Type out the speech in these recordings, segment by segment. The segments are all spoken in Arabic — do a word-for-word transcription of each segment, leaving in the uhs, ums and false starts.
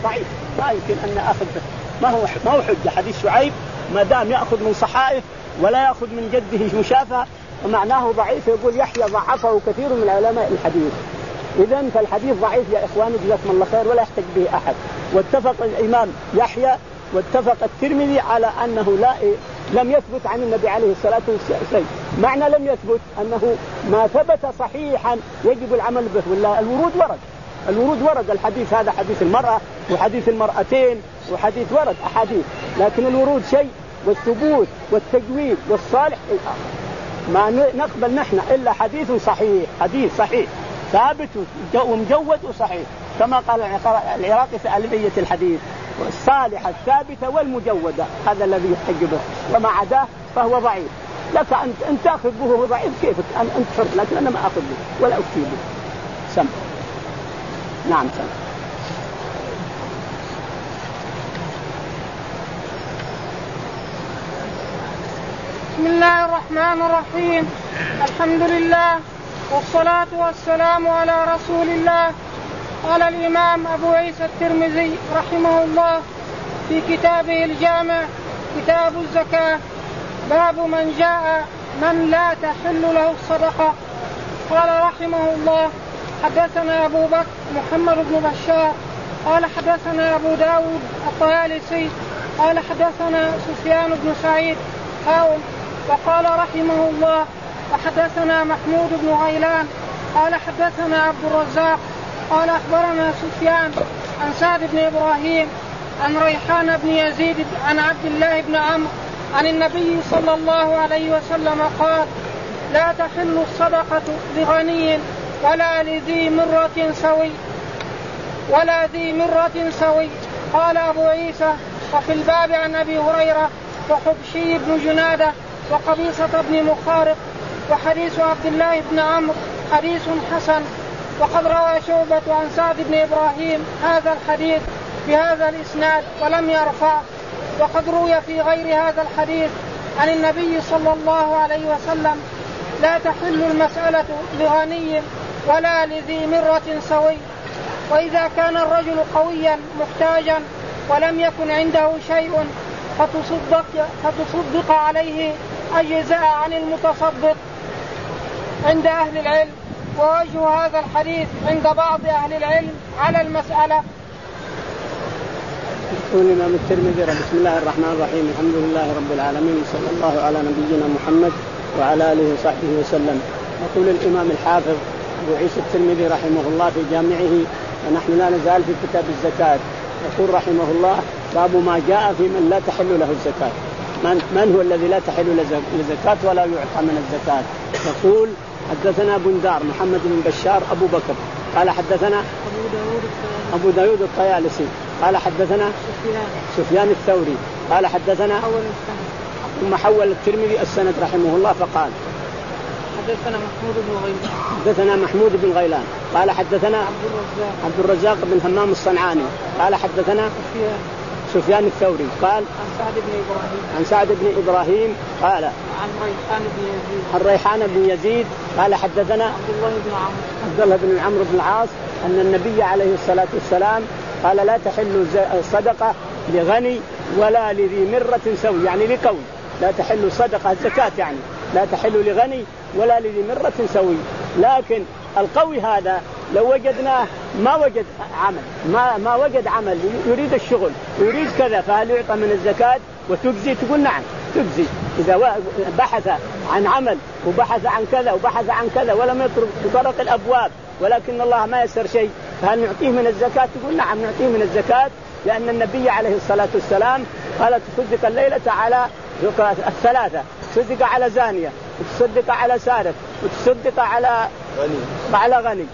ضعيف ما يمكن أن أخذ به، ما هو ما هو حجة. حديث شعيب ما دام يأخذ من صحائف ولا يأخذ من جده مشافهة ومعناه ضعيف، يقول يحيى ضعفه كثير من علماء الحديث. إذن فالحديث ضعيف يا إخواني جزاكم الله خير ولا يحتج به أحد. واتفق الإمام يحيى واتفق الترمذي على أنه لا لم يثبت عن النبي عليه الصلاة والسلام. معنى لم يثبت أنه ما ثبت صحيحا يجب العمل به، ولا الورود ورد الورود ورد الحديث هذا حديث المرأة وحديث المرأتين وحديث ورد أحاديث، لكن الورود شيء والثبوت والتجويد والصالح ما نقبل نحن إلا حديث صحيح، حديث صحيح ثابت ومجود وصحيح، كما قال العراقي في ألفية الحديث الصالحة الثابتة والمجودة، هذا الذي يحتج به، وما عداه فهو ضعيف. لك أن تأخذ به وهو ضعيف كيفك أنت حر، لكن أنا ما أخذ به ولا أكتب به. سم نعم سم. بسم الله الرحمن الرحيم. الحمد لله والصلاة والسلام على رسول الله. قال الإمام أبو عيسى الترمذي رحمه الله في كتابه الجامع كتاب الزكاة باب من جاء من لا تحل له الصدقة. قال رحمه الله حدثنا أبو بكر محمد بن بشار قال حدثنا أبو داود الطيالسي قال حدثنا سفيان بن سعيد حاول. وقال رحمه الله وحدثنا محمود بن غيلان قال حدثنا عبد الرزاق قال أخبرنا سفيان عن سعد بن إبراهيم عن ريحان بن يزيد عن عبد الله بن عمرو عن النبي صلى الله عليه وسلم قال لا تحل الصدقة لغني ولا لذي مرة سوي ولا ذي مرة سوي. قال أبو عيسى وفي الباب عن أبي هريرة وحبشي بن جنادة وقبيصة بن مخارق وحديث عبد الله بن عمرو حديث حسن. وقد روى شعبة عن سعد بن إبراهيم هذا الحديث بهذا الإسناد ولم يرفع. وقد روي في غير هذا الحديث عن النبي صلى الله عليه وسلم لا تحل المسألة لغني ولا لذي مرة سوي. وإذا كان الرجل قويا محتاجا ولم يكن عنده شيء فتصدق, فتصدق عليه أجزاء عن المتصدق عند أهل العلم. ووجه هذا الحديث عند بعض أهل العلم على المسألة. يقول الإمام الترمذي بسم الله الرحمن الرحيم الحمد لله رب العالمين صلى الله على نبينا محمد وعلى آله وصحبه وسلم. يقول الإمام الحافظ أبو عيسى الترمذي رحمه الله في جامعه ونحن لا نزال في كتاب الزكاة. يقول رحمه الله باب ما جاء في من لا تحل له الزكاة. من, من هو الذي لا تحل له الزكاة ولا يعطى من الزكاة؟ يقول حدثنا بندار محمد بن بشار أبو بكر قال حدثنا أبو داود, أبو داود الطيالسي قال حدثنا سفيان, سفيان الثوري قال حدثنا ثم حول الترمذي السند رحمه الله فقال حدثنا محمود بن غيلان حدثنا محمود بن غيلان قال حدثنا عبد الرزاق, عبد الرزاق بن همام الصنعاني قال حدثنا سفيان, سفيان الثوري قال عن سعد بن إبراهيم عن سعد بن إبراهيم قال عن ريحان بن يزيد عن ريحان بن يزيد قال حدثنا عبد الله بن عمرو عبد الله بن عمرو بن العاص أن النبي عليه الصلاة والسلام قال لا تحل الصدقة لغني ولا لذي مرة سوي، يعني لقوي لا تحل صدقة الزكاة، يعني لا تحل لغني ولا لذي مرة سوي. لكن القوي هذا لو وجدناه ما وجد عمل ما ما وجد عمل يريد الشغل يريد كذا فهل يعطى من الزكاة وتجزي؟ تقول نعم تجزي. إذا بحث عن عمل وبحث عن كذا وبحث عن كذا ولم يطرق بطرق الأبواب ولكن الله ما يسر شيء فهل نعطيه من الزكاة؟ تقول نعم نعطيه من الزكاة، لأن النبي عليه الصلاة والسلام قال تصدق الليلة على الثلاثة، تصدق على زانية وتصدق على سارق وتصدق على غني على غني.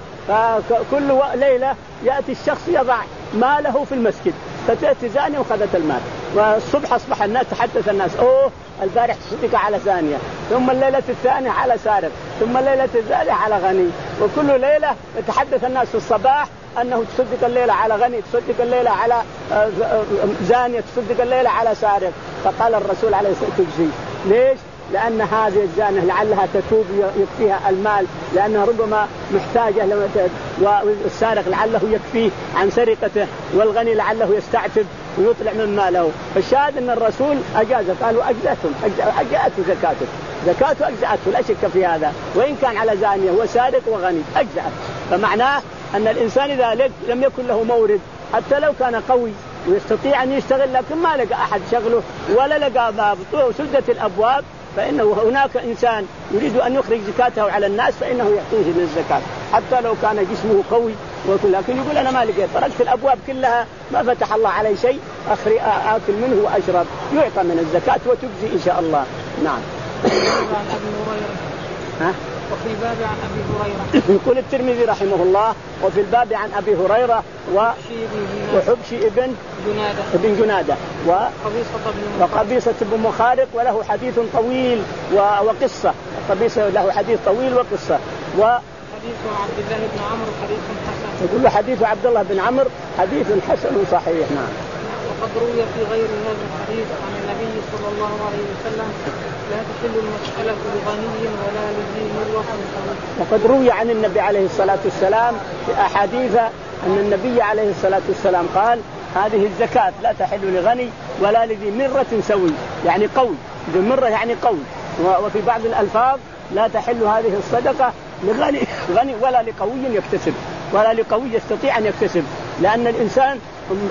فكل ليلة يأتي الشخص يضع ماله في المسجد فتأتي زانية وخذت المال، والصبح أصبح الناس تحدث الناس أوه البارح تصدق على زانية، ثم الليلة الثانية على سارق، ثم الليلة الثالثة على غني، وكل ليلة يتحدث الناس في الصباح أنه تصدق الليلة على غني، تصدق الليلة على زانية، تصدق الليلة على سارق. فقال الرسول عليه الصلاة والسلام تجزي. ليش؟ لأن هذه الزانية لعلها تتوب يكفيها المال، لأنها ربما محتاجة، والسارق لعله يكفيه عن سرقته، والغني لعله يستعتب ويطلع من ماله. فالشاهد أن الرسول أجاز، قالوا أجزأتهم أجزأته زكاته زكاته أجزأته لا شك في هذا، وإن كان على زانية وسارق وغني أجزأت. فمعناه أن الإنسان إذا لم يكن له مورد حتى لو كان قوي ويستطيع أن يشتغل لكن ما لقى أحد شغله ولا لقى باب سدت الأبواب، فإنه هناك إنسان يريد أن يخرج زكاته على الناس فإنه يعطيه من الزكاة حتى لو كان جسمه قوي، لكن يقول أنا ما لقيت، تركت الأبواب كلها ما فتح الله علي شيء، أخري آكل منه وأشرب، يعطى من الزكاة وتجزي إن شاء الله. نعم. ها؟ وفي الباب عن أبي هريرة. يقول الترمذي رحمه الله وفي الباب عن أبي هريرة وحبشي ابن جنادة ابن جنادة وقبيصة بن مخارق وله حديث طويل وقصة، قبيصة له حديث طويل وقصة. و حديث عبد الله بن عمرو حديث حسن. يقول له حديث عبد الله بن عمرو حديث حسن صحيح. نعم. وقد روي في غير هذا الحديث عن النبي صلى الله عليه وسلم لا تحل المسألة لغني ولا لذي مرة. وقد روي عن النبي عليه الصلاة والسلام في أحاديث أن النبي عليه الصلاة والسلام قال هذه الزكاة لا تحل لغني ولا لذي مرة سوي، يعني قوي، ذي مرة يعني قوي. وفي بعض الألفاظ لا تحل هذه الصدقة لغني غني ولا لقوي يكتسب، ولا لقوي يستطيع أن يكتسب، لأن الإنسان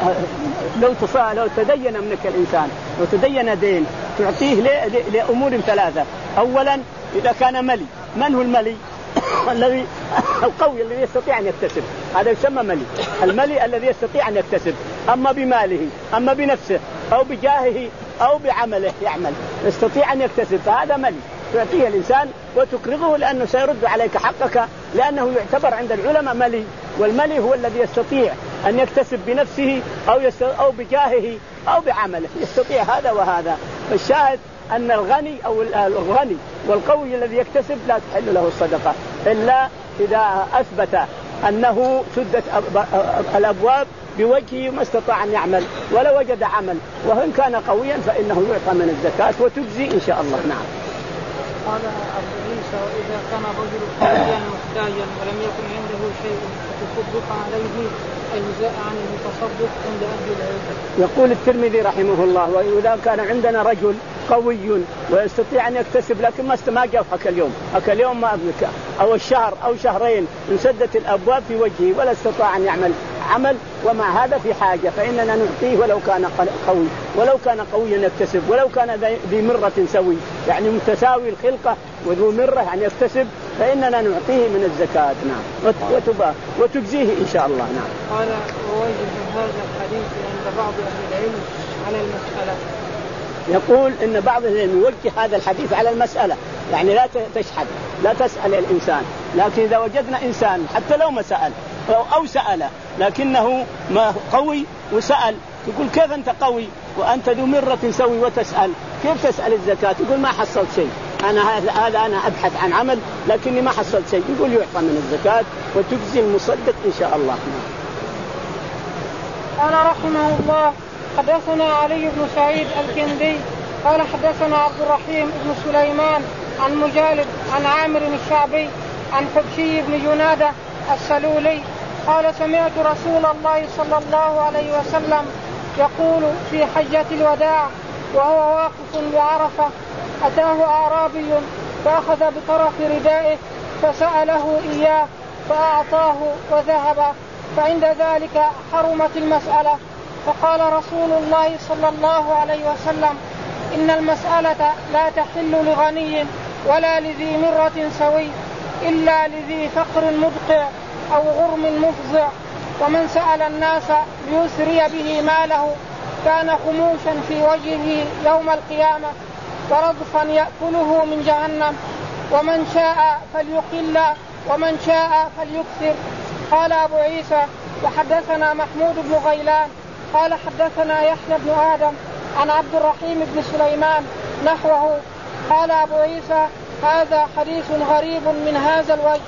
لو تصا لو تدين منك الإنسان لو تدين دين تعطيه لأمور ثلاثة. أولا إذا كان ملي، من هو الملي؟ الذي القوي الذي يستطيع أن يكتسب، هذا يسمى ملي. الملي الذي يستطيع أن يكتسب، أما بماله أما بنفسه أو بجاهه أو بعمله يعمل يستطيع أن يكتسب، فهذا ملي تعطيه الإنسان وتكرضه لأنه سيرد عليك حقك، لأنه يعتبر عند العلماء ملي. والملي هو الذي يستطيع أن يكتسب بنفسه أو أو بجاهه أو بعمله، يستطيع هذا وهذا. فالشاهد أن الغني أو الغني والقوي الذي يكتسب لا تحل له الصدقة إلا إذا أثبت أنه سدت الأبواب بوجهه ما استطاع أن يعمل ولا وجد عمل، وإن كان قويا فإنه يعطى من الزكاة وتجزي إن شاء الله. نعم. قال أبو عيسى وإذا كان الرجل قويا محتاجا ولم يكن عنده شيء فتصدق عليه أجزاء عن المتصدق عند أهل العلم. يقول الترمذي رحمه الله وإذا كان عندنا رجل قوي ويستطيع أن يكتسب لكن ما جاء حق اليوم حق اليوم ما أبنك أو الشهر أو شهرين انسدت الأبواب في وجهه ولا استطاع أن يعمل عمل، ومع هذا في حاجة فإننا نعطيه ولو كان قوي ولو كان قويا يكتسب ولو كان ذي مرة سوي، يعني متساوي الخلقة وذو مرة يعني يكتسب، فإننا نعطيه من الزكاة. نعم. وتبا وتجزيه إن شاء الله. نعم. قال ووجد هذا الحديث عند بعض أهل العلم على المسألة. يقول إن بعض العلم يوجه هذا الحديث على المسألة، يعني لا تشحذ لا تسأل الإنسان، لكن إذا وجدنا إنسان حتى لو ما سأل أو, أو سأل لكنه ما قوي وسأل، تقول كيف أنت قوي وأنت ذو مرة سوي وتسأل، كيف تسأل الزكاة؟ تقول ما حصلت شيء، أنا هذا أنا أبحث عن عمل لكني ما حصلت شيء، يقول يعطى من الزكاة وتجزي المصدق إن شاء الله. قال رحمه الله حدثنا علي بن سعيد الكندي قال حدثنا عبد الرحيم بن سليمان عن مجالد عن عامر الشعبي عن حبشي بن جنادة السلولي قال سمعت رسول الله صلى الله عليه وسلم يقول في حجة الوداع وهو واقف بعرفة أتاه أعرابي فأخذ بطرف ردائه فسأله إياه فأعطاه وذهب، فعند ذلك حرمت المسألة. فقال رسول الله صلى الله عليه وسلم إن المسألة لا تحل لغني ولا لذي مرة سوي إلا لذي فقر مدقع أو غرم مفزع، ومن سأل الناس ليسري به ماله كان خموشا في وجهه يوم القيامة ورضفا يأكله من جهنم، ومن شاء فليقل ومن شاء فليكثر. قال أبو عيسى وحدثنا محمود بن غيلان قال حدثنا يحيى بن آدم عن عبد الرحيم بن سليمان نحوه. قال أبو عيسى هذا حديث غريب من هذا الوجه.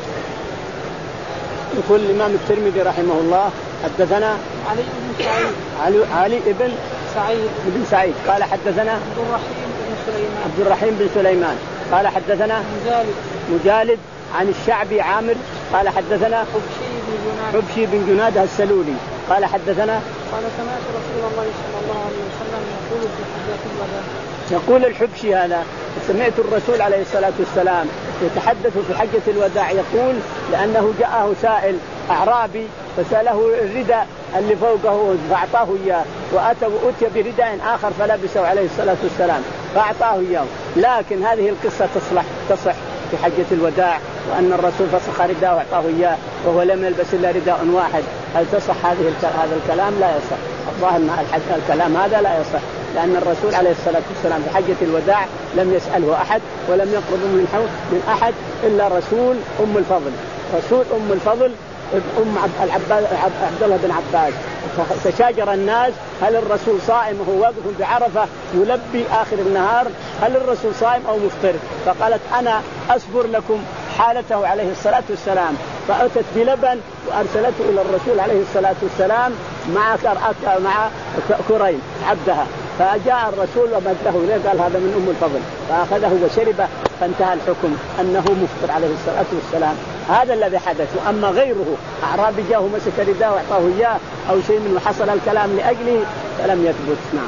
يقول الإمام الترمذي رحمه الله حدثنا علي بن سعيد علي, علي بن سعيد بن سعيد قال حدثنا عبد الرحيم بن سليمان. عبد الرحيم بن سليمان قال حدثنا مجالد مجالد عن الشعبي عامر قال حدثنا حبشي بن جناد حبشي بن جناد السلولي قال حدثنا قال سمعت رسول الله صلى الله عليه وسلم يقول في حجة الوداع. يقول الحبشي هذا سمعت الرسول عليه الصلاة والسلام يتحدث في حجة الوداع يقول لأنه جاءه سائل أعرابي فسأله الرداء اللي فوقه فأعطاه إياه وأتى وأتي برداء آخر فلبسه عليه الصلاة والسلام فأعطاه إياه. لكن هذه القصة تصلح تصح في حجة الوداع وأن الرسول فسخ رداء وأعطاه إياه وهو لم يلبس إلا رداء واحد. هل تصح هذه هذا الكلام؟ لا يصح. الظاهر أن الكلام هذا لا يصح لأن الرسول عليه الصلاة والسلام في حجة الوداع لم يسأله أحد ولم يقرب من من أحد إلا رسول أم الفضل رسول أم الفضل أم عبد الله بن عباس. تشاجر الناس هل الرسول صائم وهو واقف بعرفة يلبي آخر النهار هل الرسول صائم أو مفطر؟ فقالت أنا أصبر لكم حالته عليه الصلاة والسلام. فأتت بلبن وأرسلته إلى الرسول عليه الصلاة والسلام مع مع كريم عبدها. فجاء الرسول ومده إليه قال هذا من أم الفضل فأخذه وشربه فانتهى الحكم أنه مفطر عليه الصلاة والسلام. هذا الذي حدث. وأما غيره أعرابي جاءه مسك رداء وأعطاه إياه أو شيء من وحصل الكلام لأجله فلم يثبت. نعم.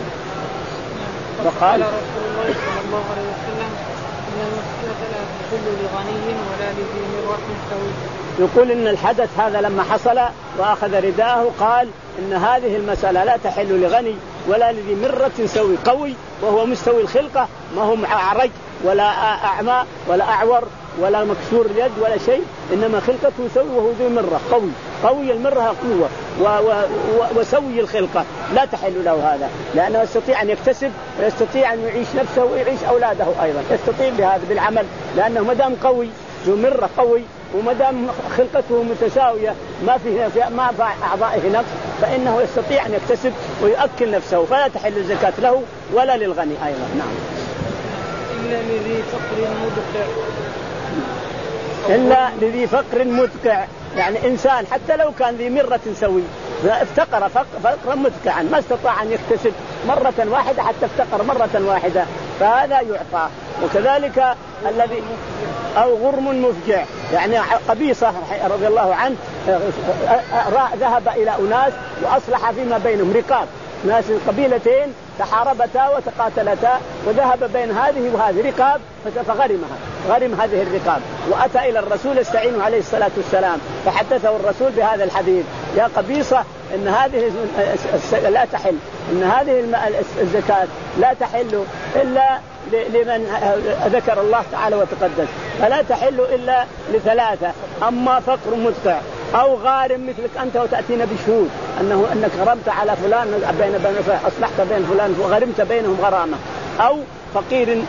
وقال رسول الله صلى الله عليه وسلم إن المسألة لا تحل لغني ولا لذي مرة سوي. يقول إن الحدث هذا لما حصل وأخذ رداءه قال إن هذه المسألة لا تحل لغني ولا لذي مرة سوي قوي وهو مستوي الخلقة ما هو أعرج ولا أعمى ولا أعور ولا مكسور اليد ولا شيء إنما خلقته سوي وهو ذي مرة قوي قوي المرة قوة و و و وسوي الخلقة لا تحل له هذا لأنه يستطيع أن يكتسب ويستطيع أن يعيش نفسه ويعيش أولاده أيضا يستطيع بهذا بالعمل لأنه مدام قوي ذو مرة قوي ومدام خلقته متساوية ما فيه ما في أعضائه نقص فإنه يستطيع أن يكتسب ويؤكل نفسه فلا تحل الزكاة له ولا للغني أيضا. نعم. إلا لذي فقر مدقع إلا لذي فقر مدقع يعني إنسان حتى لو كان ذي مرة سوي افتقر فقرا مدقعا ما استطاع أن يكتسب مرة واحدة حتى افتقر مرة واحدة فهذا يعطى. وكذلك الذي أو غرم مفجع يعني قبيصة رضي الله عنه ذهب إلى أناس وأصلح فيما بينهم رقاب ناس قبيلتين تحاربتا وتقاتلتا وذهب بين هذه وهذه رقاب فغرمها غرم هذه الرقاب وأتى إلى الرسول يستعينه عليه الصلاة والسلام فحدثه الرسول بهذا الحديث يا قبيصة إن هذه لا تحل إن هذه الزكاة لا تحل إلا لمن ذكر الله تعالى وتقدس فلا تحل إلا لثلاثة أما فقر مدقع أو غارم مثلك أنت وتأتينا بشهود أنه أنك غرمت على فلان بين بين أصلحت بين فلان وغرمت بينهم غرامة أو فقير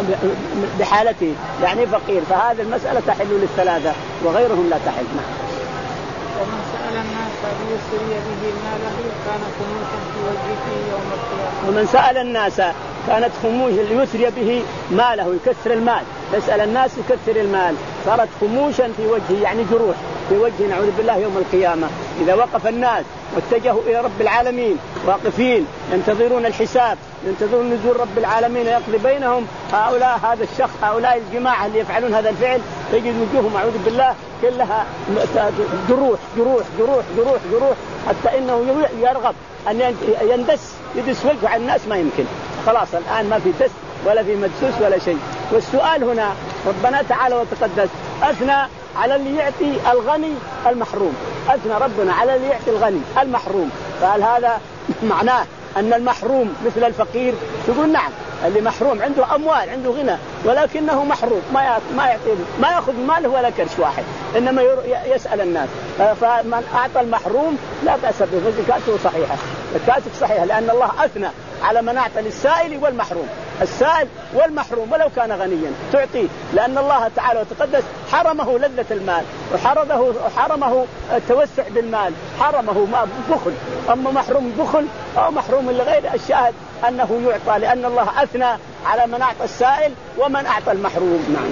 بحالته يعني فقير فهذه المسألة تحل للثلاثة وغيرهم لا تحل. ومن سأل الناس ليسري به ماله كان خموشا في وجهه يوم القيامة. ومن سأل الناس كانت خموش ليسري به ماله يكثر المال يسأل الناس يكثر المال صارت خموشا في وجهه يعني جروح في وجه نعوذ بالله يوم القيامة. إذا وقف الناس واتجهوا إلى رب العالمين واقفين ينتظرون الحساب ينتظرون نزول رب العالمين يقضي بينهم هؤلاء هذا الشخص هؤلاء الجماعة اللي يفعلون هذا الفعل تجد وجوههم أعوذ بالله كلها جروح جروح جروح جروح جروح حتى إنه يرغب أن يندس يدس وجه على الناس ما يمكن خلاص الآن ما في دس ولا في مدسوس ولا شيء. والسؤال هنا ربنا تعالى وتقدس أثنى على اللي يعطي الغني المحروم أثنى ربنا على اللي يعطي الغني المحروم فهل هذا معناه أن المحروم مثل الفقير؟ تقول نعم اللي محروم عنده أموال عنده غنى ولكنه محروم ما ما يعطي ما يأخذ ماله ولا كرش واحد إنما يسأل الناس فمن أعطى المحروم لا بأس به زكاته صحيحة زكاته صحيحة لأن الله أثنى على من أعطى للسائل والمحروم السائل والمحروم ولو كان غنيا تعطيه لأن الله تعالى وتقدس حرمه لذة المال وحرمه حرمه التوسع بالمال حرمه ما بخل أما محروم بخل أو محروم لغير الشاهد أنه يعطى لأن الله أثنى على من أعطى السائل ومن أعطى المحروم. نعم.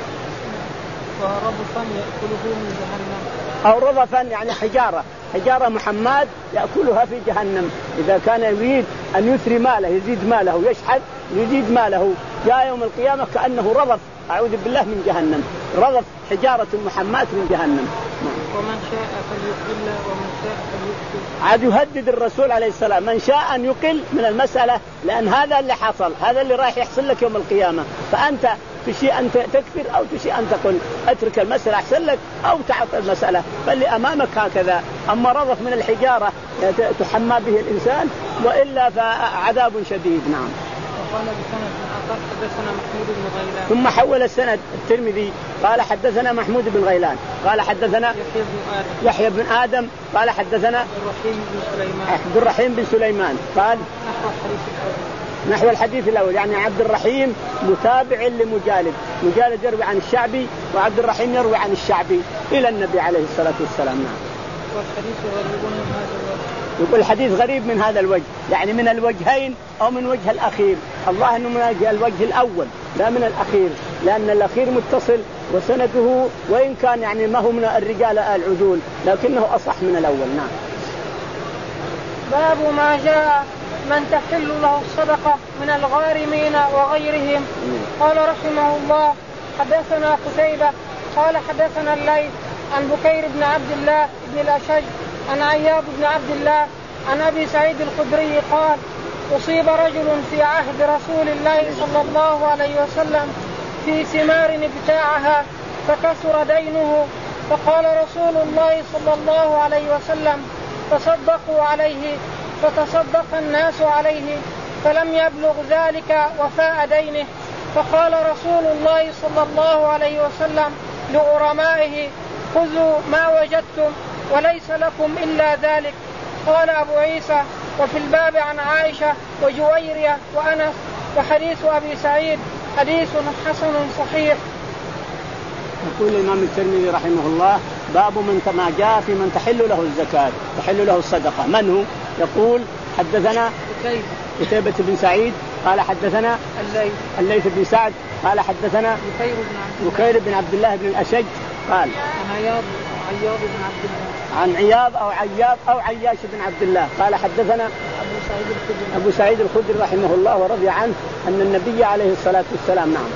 ورضفا يأكله من جهنم أو رضفا يعني حجارة حجارة محماد يأكلها في جهنم. إذا كان يريد أن يثري ماله يزيد ماله يشحذ يزيد ماله، جاء يوم القيامة كأنه رضف أعوذ بالله من جهنم، رضف حجارة محماة من جهنم. ومن شاء فليقل ومن شاء فليكثر. عاد يهدد الرسول عليه السلام من شاء أن يقل من المسألة، لأن هذا اللي حصل، هذا اللي راح يحصل لك يوم القيامة، فأنت تشيء أن تكثر أو تشيء أن تقل، أترك المسألة أحسن لك أو تعطي المسألة، فاللي أمامك هكذا. أما رضف من الحجارة تحمى به الإنسان وإلا فعذاب شديد. نعم. وقال بسند آخر حدثنا محمود بن غيلان. ثم حول السند الترمذي قال حدثنا محمود بن غيلان قال حدثنا يحيى بن آدم, يحيى بن آدم قال حدثنا عبد الرحيم بن سليمان عبد الرحيم بن سليمان قال نحو الحديث الأول نحو الحديث الأول، يعني عبد الرحيم متابع لمجالد، مجالد يروي عن الشعبي وعبد الرحيم يروي عن الشعبي إلى النبي عليه الصلاة والسلام. نعم. والحديث غريب من هذا الوجه. يقول الحديث غريب من هذا الوجه، يعني من الوجهين أو من وجه الأخير، الله أنه من الوجه الأول لا من الأخير، لأن الأخير متصل وسنده وإن كان يعني ما هو من الرجال العدول لكنه أصح من الأول. نعم. باب ما جاء من تحل له الصدقة من الغارمين وغيرهم. قال رحمه الله حدثنا قتيبة قال حدثنا الليث عن بكير بن عبد الله بن الأشج عن عياض بن عبد الله عن أبي سعيد الخدري قال أصيب رجل في عهد رسول الله صلى الله عليه وسلم في ثمار ابتاعها فكثر دينه، فقال رسول الله صلى الله عليه وسلم تصدقوا عليه، فتصدق الناس عليه فلم يبلغ ذلك وفاء دينه، فقال رسول الله صلى الله عليه وسلم لغرمائه خذوا ما وجدتم وليس لكم إلا ذلك. قال أبو عيسى وفي الباب عن عائشة وجويرية وأنس وحديث أبي سعيد حديث حسن صحيح. يقول الإمام الترمذي رحمه الله باب من ما جاء في من تحل له الزكاة تحل له الصدقة. من هو؟ يقول حدثنا قتيبة بن سعيد قال حدثنا الليث الليث بن سعد قال حدثنا بكير بن عبد الله بن الأشج قال عن عياض عياض بن عبد الله عن عياض أو عياض أو عياش بن عبد الله قال حدثنا أبو سعيد الخدري أبو سعيد الخدري رحمه الله ورضي عنه أن النبي عليه الصلاة والسلام نعم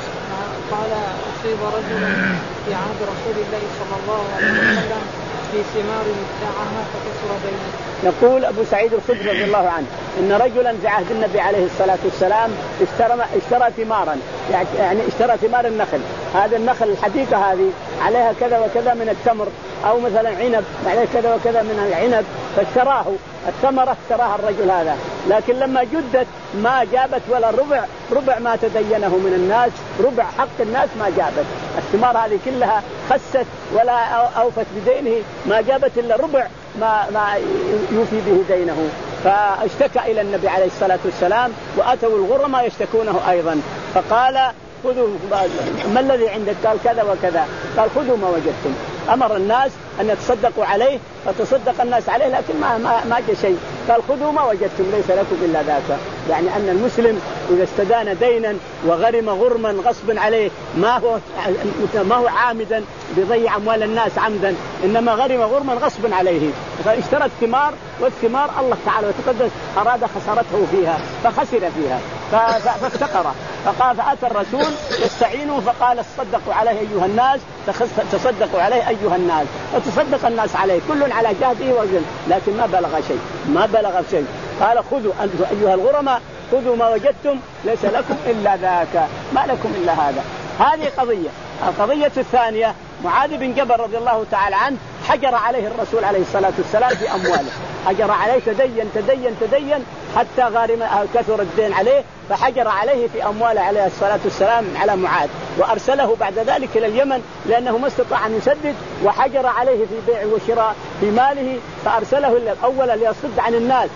قال أصيب رجل في عهد رسول الله صلى الله عليه وسلم في ثمار ابتاعها فكسر دينه. يقول أبو سعيد الخدري رضي الله عنه إن رجلا في عهد النبي عليه الصلاة والسلام اشترى اشترى ثمارا، يعني اشترى ثمار النخل، هذا النخل الحديقة هذه عليها كذا وكذا من التمر أو مثلا عنب عليه كذا وكذا من العنب، فاشتراه الثمرة اشتراها الرجل هذا، لكن لما جدت ما جابت ولا ربع ربع ما تدينه من الناس، ربع حق الناس ما جابت، الثمار هذه كلها خست ولا أوفت بدينه، ما جابت إلا ربع ما ما يوفي به دينه، فاشتكى إلى النبي عليه الصلاة والسلام وأتوا الغرماء يشتكونه أيضا، فقال خذوا ما الذي عندك؟ قال كذا وكذا، قال خذوا ما وجدتم. أمر الناس أن يتصدقوا عليه فتصدق الناس عليه لكن ما ما, ما جاء شيء، قال خذوا ما وجدتم ليس لكم إلا ذاك. يعني أن المسلم إذا استدان دينا وغرم غرما غصبا عليه ما هو ما هو عامدا بيضيع أموال الناس عمدا، إنما غرم غرما غصبا عليه، فاشترى الثمار والثمار الله تعالى وتقدس أراد خسارته فيها فخسر فيها فافتقر، فقال فأتى الرسول يستعينه فقال تصدقوا عليه أيها الناس، تصدقوا عليه أيها الناس، فتصدق الناس عليه كل على جهده وزن، لكن ما بلغ شيء ما بلغ شيء. قال خذوا أنتم أيها الغرماء خذوا ما وجدتم ليس لكم إلا ذاك، ما لكم إلا هذا. هذه قضية. القضية الثانية معاذ بن جبل رضي الله تعالى عنه حجر عليه الرسول عليه الصلاة والسلام في أمواله، حجر عليه تدين تدين تدين حتى غارم كثر الدين عليه، فحجر عليه في أمواله عليه الصلاة والسلام على معاذ، وأرسله بعد ذلك إلى اليمن لأنه ما استطاع أن يسدد، وحجر عليه في بيع وشراء في ماله، فأرسله الأول ليصد عن الناس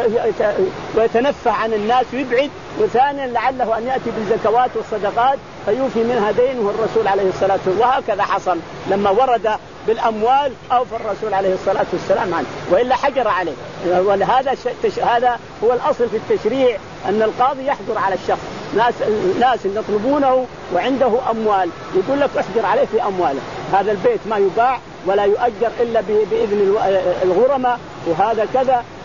ويتنفع عن الناس ويبعد، وثانيا لعله أن يأتي بالزكوات والصدقات فيوفي منها دينه الرسول عليه الصلاة والسلام. وهكذا حصل لما ورد بالأموال أوفى الرسول عليه الصلاة والسلام عنه، وإلا حجر عليه. ولهذا هذا هو الأصل في التشريع، أن القاضي يحجر على الشخص، ناس ناس يطلبونه وعنده أموال يقول لك احجر عليه في أمواله، هذا البيت ما يباع ولا يؤجر إلا بإذن الغرماء، وهذا كذا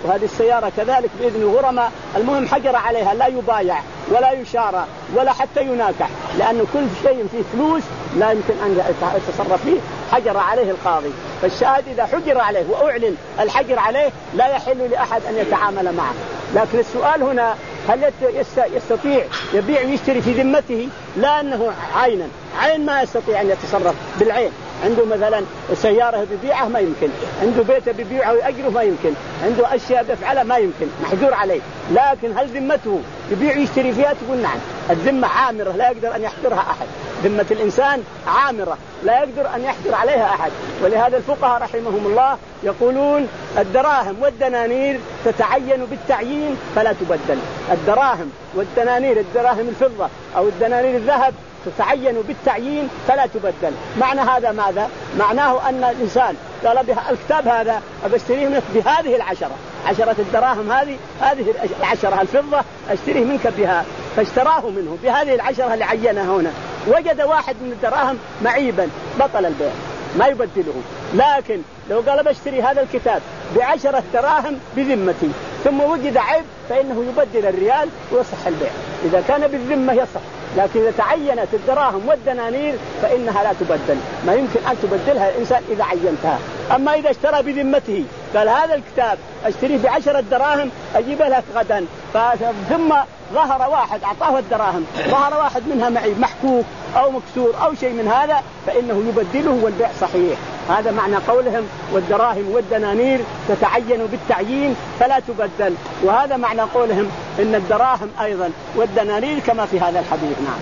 وهذه السيارة كذلك بإذن الغرماء. المهم حجر عليها لا يبايع ولا يشارى ولا حتى يناكح، لأنه كل شيء فيه فلوس لا يمكن أن يتصرف فيه، حجر عليه القاضي. فالشاهد إذا حجر عليه وأعلن الحجر عليه لا يحل لأحد أن يتعامل معه. لكن السؤال هنا هل يستطيع يبيع ويشتري في ذمته؟ لا، أنه عينا عين ما يستطيع أن يتصرف بالعين. عنده مثلا سيارة ببيعه ما يمكن، عنده بيته ببيعه ويأجره ما يمكن، عنده أشياء بفعلها ما يمكن، محجور عليه. لكن هل ذمته يبيع ويشتري فيها؟ تقول نعم. الذمة عامرة لا يقدر أن يحجرها أحد، ذمة الإنسان عامرة لا يقدر أن يحجر عليها أحد. ولهذا الفقهاء رحمهم الله يقولون الدراهم والدنانير تتعين بالتعيين فلا تبدل. الدراهم والدنانير، الدراهم الفضة أو الدنانير الذهب تتعين بالتعيين فلا تبدل. معنى هذا ماذا؟ معناه أن الإنسان قال بها الكتاب هذا أشتريه منك بهذه العشرة، عشرة الدراهم هذه، هذه العشرة الفضة أشتريه منك بها، فاشتراه منه بهذه العشرة اللي عينها هنا. وجد واحد من الدراهم معيبا بطل البيع ما يبدله. لكن لو قال بشتري هذا الكتاب بعشرة دراهم بذمتي ثم وجد عيب فإنه يبدل الريال ويصح البيع. إذا كان بالذمة يصح، لكن إذا تعينت الدراهم والدنانير فإنها لا تبدل، ما يمكن أن تبدلها الإنسان إذا عينتها. أما إذا اشترى بذمته قال هذا الكتاب أشتريه بعشرة دراهم أجيب لك غدا، ثم ظهر واحد أعطاه الدراهم ظهر واحد منها معيب محكوك أو مكسور أو شيء من هذا فإنه يبدله والبيع صحيح. هذا معنى قولهم والدراهم والدنانير تتعين بالتعيين فلا تبدل. وهذا معنى قولهم إن الدراهم أيضا والدنانير كما في هذا الحديث. نعم.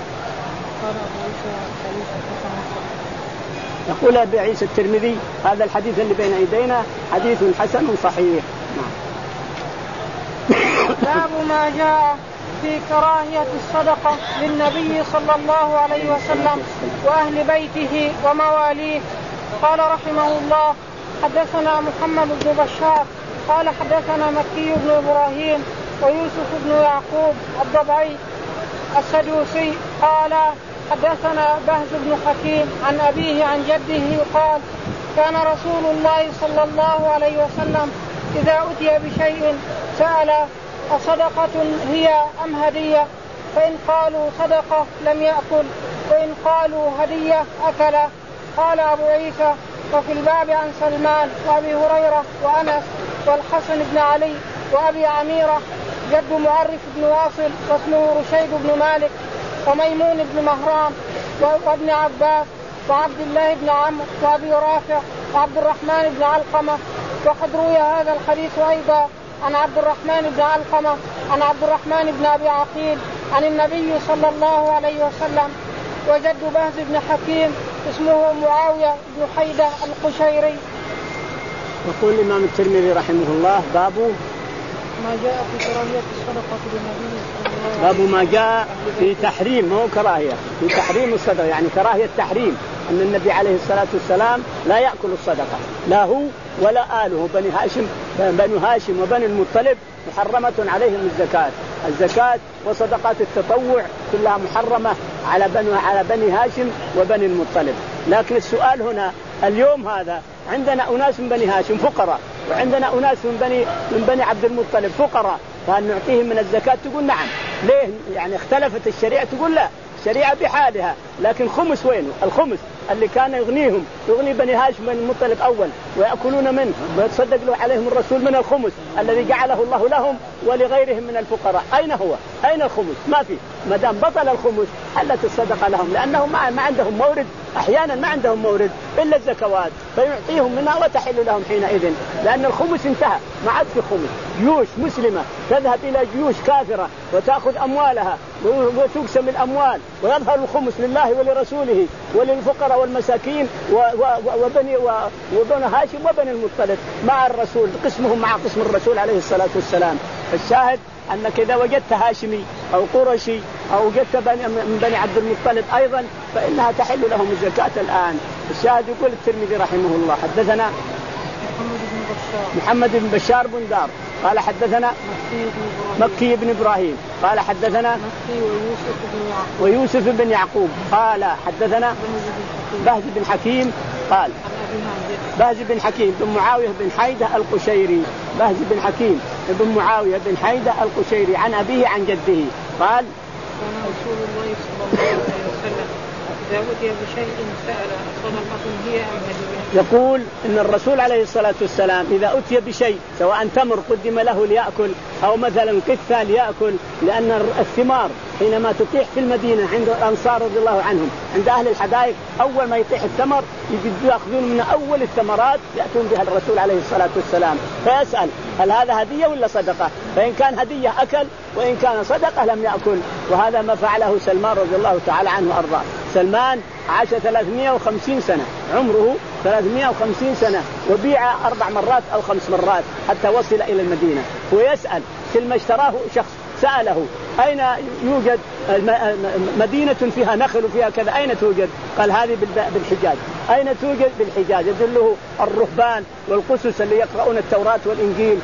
يقول أبي عيسى الترمذي هذا الحديث اللي بين أيدينا حديث حسن صحيح. نعم. باب ما جاء في كراهية الصدقة للنبي صلى الله عليه وسلم وأهل بيته ومواليه. قال رحمه الله حدثنا محمد بن بشار قال حدثنا مكي بن إبراهيم ويوسف بن يعقوب الضبعي السدوسي قال حدثنا بهز بن حكيم عن أبيه عن جده قال كان رسول الله صلى الله عليه وسلم إذا أتي بشيء سأل أصدقة هي أم هدية؟ فإن قالوا صدقة لم يأكل، وإن قالوا هدية أكل. قال أبو عيسى وفي الباب عن سلمان وأبي هريرة وأنس والحسن بن علي وأبي عميرة جد معرف بن واصل واسمه رشيد بن مالك وميمون بن مهران وابن عباس وعبد الله بن عمرو وأبي رافع وعبد الرحمن بن علقمة. وقد روي هذا الحديث أيضا عن عبد الرحمن بن علقمة عن عبد الرحمن بن أبي عقيل عن النبي صلى الله عليه وسلم. وجد بهز بن حكيم اسمه معاوية بن حيدة القشيري. يقول الإمام الترمذي رحمه الله باب ما جاء في كراهية الصدقة للنبي صلى الله عليه وسلم. باب ما جاء في تحريم، مو كراهية، في تحريم الصدقة، يعني كراهية تحريم أن النبي عليه الصلاة والسلام لا يأكل الصدقة، لا هو ولا آله. بني هاشم بنو هاشم وبني المطلب محرمة عليهم الزكاة، الزكاة وصدقات التطوع كلها محرمة على بني على بني هاشم وبني المطلب. لكن السؤال هنا اليوم هذا عندنا أناس من بني هاشم فقراء وعندنا أناس من بني من بني عبد المطلب فقراء، فهل نعطيهم من الزكاة؟ تقول نعم. ليه؟ يعني اختلفت الشريعة. تقول لا، الشريعة بحالها، لكن خمس وينه؟ الخمس اللي كان يغنيهم يغني بني هاشم بن المطلب أول ويأكلون منه ويتصدق له عليهم الرسول من الخمس الذي جعله الله لهم ولغيرهم من الفقراء. أين هو؟ أين الخمس؟ ما في. ما دام بطل الخمس حلت الصدقة لهم، لأنهم ما عندهم مورد، أحيانا ما عندهم مورد إلا الزكوات فيعطيهم منها وتحل لهم حينئذ، لأن الخمس انتهى، ما عاد في خمس. جيوش مسلمة تذهب إلى جيوش كافرة وتأخذ أموالها وتقسم الأموال ويظهر الخمس لله ولرسوله وللفقراء والمساكين وبني وبني هاشم وبني المطلب مع الرسول، قسمهم مع قسم الرسول عليه الصلاة والسلام. الشاهد أنك إذا وجدت هاشمي أو قرشي أو وجدت من بني عبد المطلب أيضا فإنها تحل لهم الزكاة الآن. الشاهد يقول الترمذي رحمه الله حدثنا محمد بن بشار بن دار قال حدثنا مكي بن إبراهيم قال حدثنا ويوسف بن يعقوب قال حدثنا بهز بن حكيم قال بهز بن حكيم بن معاوية بن حيدة القشيري. بهز بن حكيم بن معاوية بن حيدة القشيري عن أبيه عن جده قال كان رسول الله صلى الله عليه وسلم إذا أتي بشيء سأل صدقة هي أم هدية. يقول إن الرسول عليه الصلاة والسلام إذا أتي بشيء سواء تمر قدم له ليأكل أو مثلا قثة ليأكل، لأن الثمار حينما تطيح في المدينة عند الأنصار رضي الله عنهم عند أهل الحدائق أول ما يطيح الثمر يأخذون من أول الثمرات يأتون بها الرسول عليه الصلاة والسلام فيسأل هل هذا هدية ولا صدقة؟ فإن كان هدية أكل وإن كان صدقة لم يأكل. وهذا ما فعله سلمان رضي الله تعالى عنه وأرضاه. سلمان عاش ثلاثمائة وخمسين سنة، عمره ثلاثمائة وخمسين سنة، وبيع أربع مرات أو خمس مرات حتى وصل إلى المدينة. ويسأل كل ما اشتراه شخص سأله أين يوجد مدينة فيها نخل وفيها كذا أين توجد؟ قال هذه بالحجاز. أين توجد؟ بالحجاز. يدله الرهبان والقسس اللي يقرؤون التوراة والإنجيل.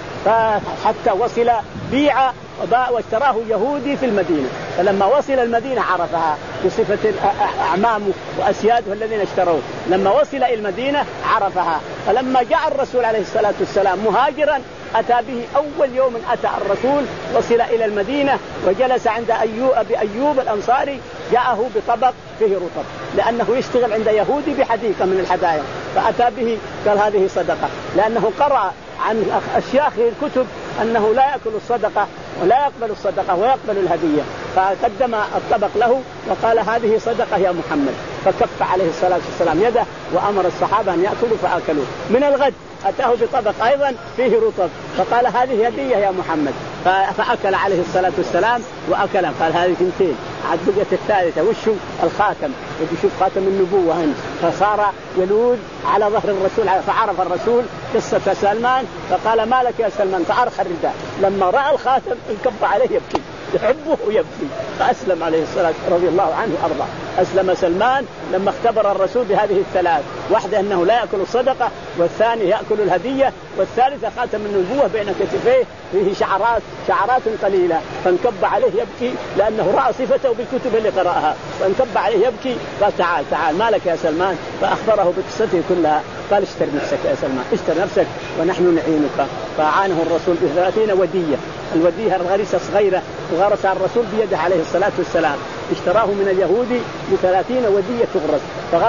فحتى وصل بيع واشتراه يهودي في المدينة، فلما وصل المدينة عرفها بصفة أعمامه وأسياده الذين اشتروه. لما وصل إلى المدينة عرفها. فلما جاء الرسول عليه الصلاة والسلام مهاجرا أتى به أول يوم أتى الرسول وصل إلى المدينة وجلس عند أيوب أبي أيوب الأنصاري، جاءه بطبق فيه رطب لأنه يشتغل عند يهودي بحديقة من الحدائق، فأتى به قال هذه صدقة، لأنه قرأ عن أشياخ الكتب أنه لا يأكل الصدقة ولا يقبل الصدقة ويقبل الهدية. فقدم الطبق له وقال هذه صدقة يا محمد، فكف عليه الصلاة والسلام يده وأمر الصحابة أن يأكلوا فأكلوا. من الغد أتاه بطبق أيضا فيه رطب فقال هذه هدية يا محمد، فأكل عليه الصلاة والسلام وأكل. قال هذه ثنتين. عاد بقيت الثالثة وشو؟ الخاتم. يشوف خاتم النبوة هنا، فصار يلود على ظهر الرسول. فعرف الرسول قصة سلمان فقال ما لك يا سلمان؟ فأرخى الرداء. لما رأى الخاتم انكب عليه يبكي، يحبه ويبكي، فأسلم عليه الصلاة رضي الله عنه أرضاه. أسلم سلمان لما اختبر الرسول بهذه الثلاث، واحدة أنه لا يأكل الصدقة، والثاني يأكل الهدية، والثالثة خاتم النبوة بين كتفيه فيه شعرات شعرات قليلة، فانكب عليه يبكي لأنه رأى صفته بالكتب اللي قرأها، فانكب عليه يبكي. قال تعال تعال ما لك يا سلمان؟ فأخبره بقصته كلها. قال اشتر نفسك يا سلمان، اشتر نفسك ونحن نعينك. فأعانه الرسول بثلاثين ودية. الودية الغريسة صغيرة وغرسها الرسول بيده عليه الصلاة والسلام، اشتراه من اليهودي بثلاثين ودية تغرس،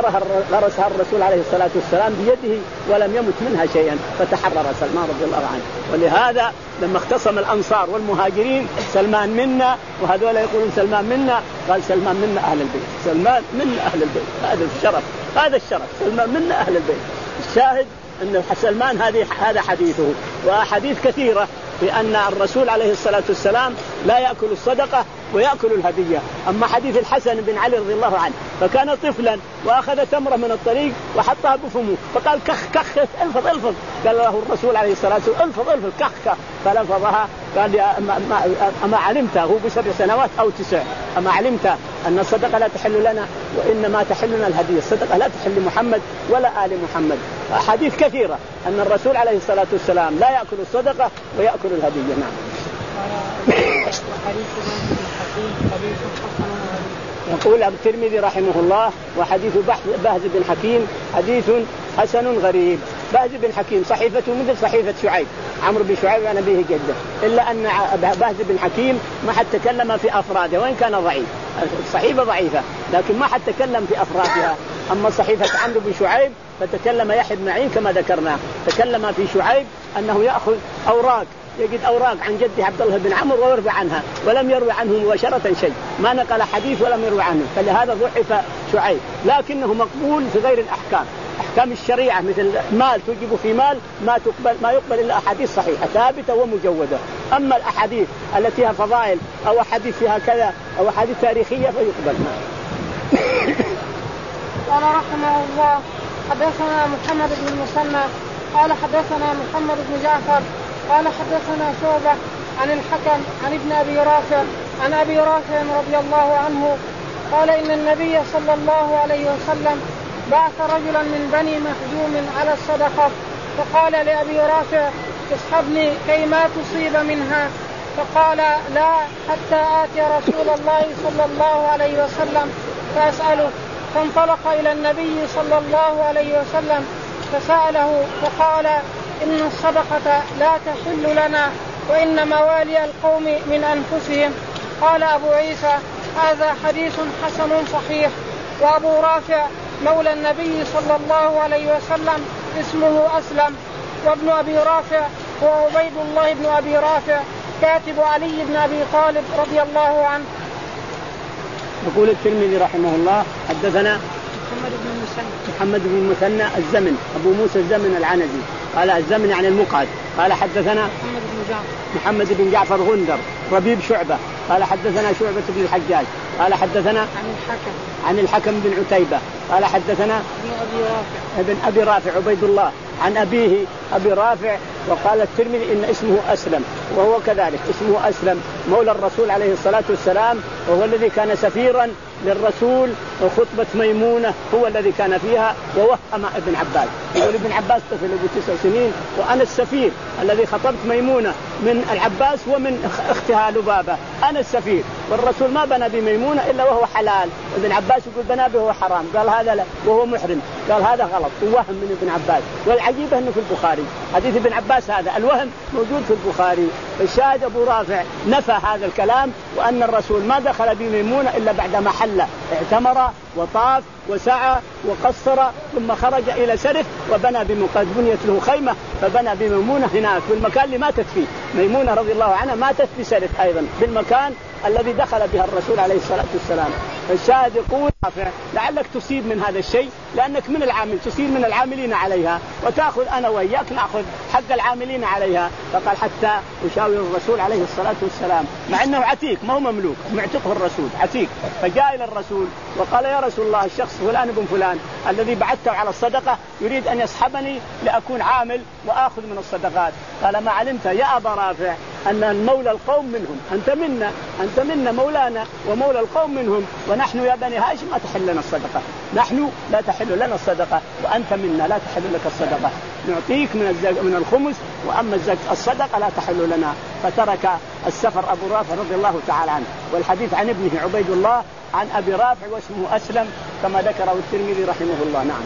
فغرسها الرسول عليه الصلاة والسلام بيده ولم يمت منها شيئا، فتحرر سلمان رضي الله عنه. ولهذا لما اختصم الأنصار والمهاجرين سلمان منا، وهذول يقولون سلمان منا، قال سلمان منا أهل البيت، سلمان منا أهل البيت. هذا الشرف، هذا الشرف، سلمان منا أهل البيت. الشاهد أن سلمان هذه هذا حديثه. وأحاديث كثيرة بأن الرسول عليه الصلاة والسلام لا يأكل الصدقة ويأكل الهدية. أما حديث الحسن بن علي رضي الله عنه فكان طفلا وأخذ تمرة من الطريق وحطها بفمه فقال كخ كخ الفظ الفظ، قال له الرسول عليه الصلاة والسلام الفظ الفظ كخ كخ، فلفظها. قال يا أما, أما علمت، هو بسبع سنوات أو تسع، أما علمت أن الصدقة لا تحل لنا وإنما تحلنا الهدية، الصدقة لا تحل محمد ولا آل محمد. أحاديث كثيرة أن الرسول عليه الصلاة والسلام لا يأكل الصدقة ويأكل الهدية. نعم. يقول الترمذي رحمه الله وحديث بهز بن حكيم حديث حسن غريب. بهز بن حكيم صحيفته مثل صحيفة شعيب، عمرو بن شعيب عن أبيه جده، إلا أن بهز بن حكيم ما حد تكلم في أفراده وإن كان ضعيف، الصحيفة ضعيفة لكن ما حد تكلم في أفرادها. أما صحيفة عمرو بن شعيب فتكلم يحيى بن معين كما ذكرنا، تكلم في شعيب أنه يأخذ أوراق، يجد أوراق عن جده عبد الله بن عمرو ويروي عنها ولم يروي عنه مباشرة شيء، ما نقل حديث ولم يروي عنه، فلهذا ضعف شعيب، لكنه مقبول في غير الأحكام. أحكام الشريعة مثل مال تجب في مال ما تقبل ما يقبل إلا أحاديث صحيحة ثابتة ومجودة. أما الأحاديث التي فيها فضائل أو أحاديث فيها كذا أو أحاديث تاريخية فيقبل. قال رحمه الله حدثنا محمد بن المثنى قال حدثنا محمد بن جعفر قال حدثنا شعبة عن الحكم عن ابن أبي رافع عن أبي رافع رضي الله عنه قال إن النبي صلى الله عليه وسلم بعث رجلا من بني مخزوم على الصدقة، فقال لأبي رافع اصحبني كي ما تصيب منها، فقال لا حتى آتي رسول الله صلى الله عليه وسلم فأسأله، فانطلق إلى النبي صلى الله عليه وسلم فسأله وقال إن الصدقة لا تحل لنا وإن موالي القوم من أنفسهم. قال أبو عيسى هذا حديث حسن صحيح. وأبو رافع مولى النبي صلى الله عليه وسلم اسمه أسلم. وابن أبي رافع هو عبيد الله بن أبي رافع كاتب علي بن أبي طالب رضي الله عنه. يقول الترمذي رحمه الله حدثنا محمد بن المثنى محمد بن المثنى الزمن أبو موسى الزمن العنزي قال الزمن يعني المقعد. قال حدثنا محمد بن جعفر محمد بن جعفر غندر ربيب شعبة قال حدثنا شعبة بن الحجاج قال حدثنا عن الحكم عن الحكم بن عتيبة قال حدثنا ابن أبي رافع ابن أبي رافع عبيد الله عن أبيه أبي رافع. وقال الترمذي إن اسمه أسلم وهو كذلك اسمه أسلم مولى الرسول عليه الصلاة والسلام وهو الذي كان سفيرا للرسول. وخطبة ميمونة هو الذي كان فيها ووهم ابن عباس يقول ابن عباس طفل ابو تسع سنين وأنا السفير الذي خطبت ميمونة من العباس ومن اختها لبابة أنا السفير والرسول ما بنى بميمونة إلا وهو حلال. ابن عباس يقول بنى به هو حرام قال هذا لا وهو محرم قال هذا غلط ووهم من ابن عباس. والعجيب أنه في البخاري حديث ابن عباس هذا الوهم موجود في البخاري. الشاهد أبو رافع نفى هذا الكلام وأن الرسول ما دخل بميمونة إلا بعدما حل اعتمر وطاف وسعى وقصر ثم خرج إلى سرف وبنى بمقاد بنيت له خيمة فبنى بميمونة هناك في المكان اللي ماتت فيه ميمونة رضي الله عنها ماتت بسرف أيضا بالمكان الذي دخل بها الرسول عليه الصلاة والسلام. فالشاهد يقول لعلك تصيب من هذا الشيء لأنك من العامل تصيب من العاملين عليها وتأخذ أنا وإياك نأخذ حق العاملين عليها. فقال حتى أشاور الرسول عليه الصلاة والسلام مع أنه عتيق ما هو مملوك معتقه الرسول عتيق. فجاء إلى الرسول وقال يا رسول الله الشخص فلان بن فلان الذي بعثته على الصدقة يريد أن يصحبني لأكون عامل وآخذ من الصدقات. قال ما علمت يا أبا رافع أن المولى القوم منهم أنت منا أنت منا مولانا ومولى القوم منهم ونحن يا بني هاشم ما تحل لنا الصدقة نحن لا تحل لنا الصدقة وأنت منا لا تحل لك الصدقة نعطيك من الزج... من الخمس وأما الزج... الصدقة لا تحل لنا. فترك السفر أبو رافع رضي الله تعالى عنه. والحديث عن ابنه عبيد الله عن أبي رافع واسمه أسلم كما ذكره الترمذي رحمه الله. نعم.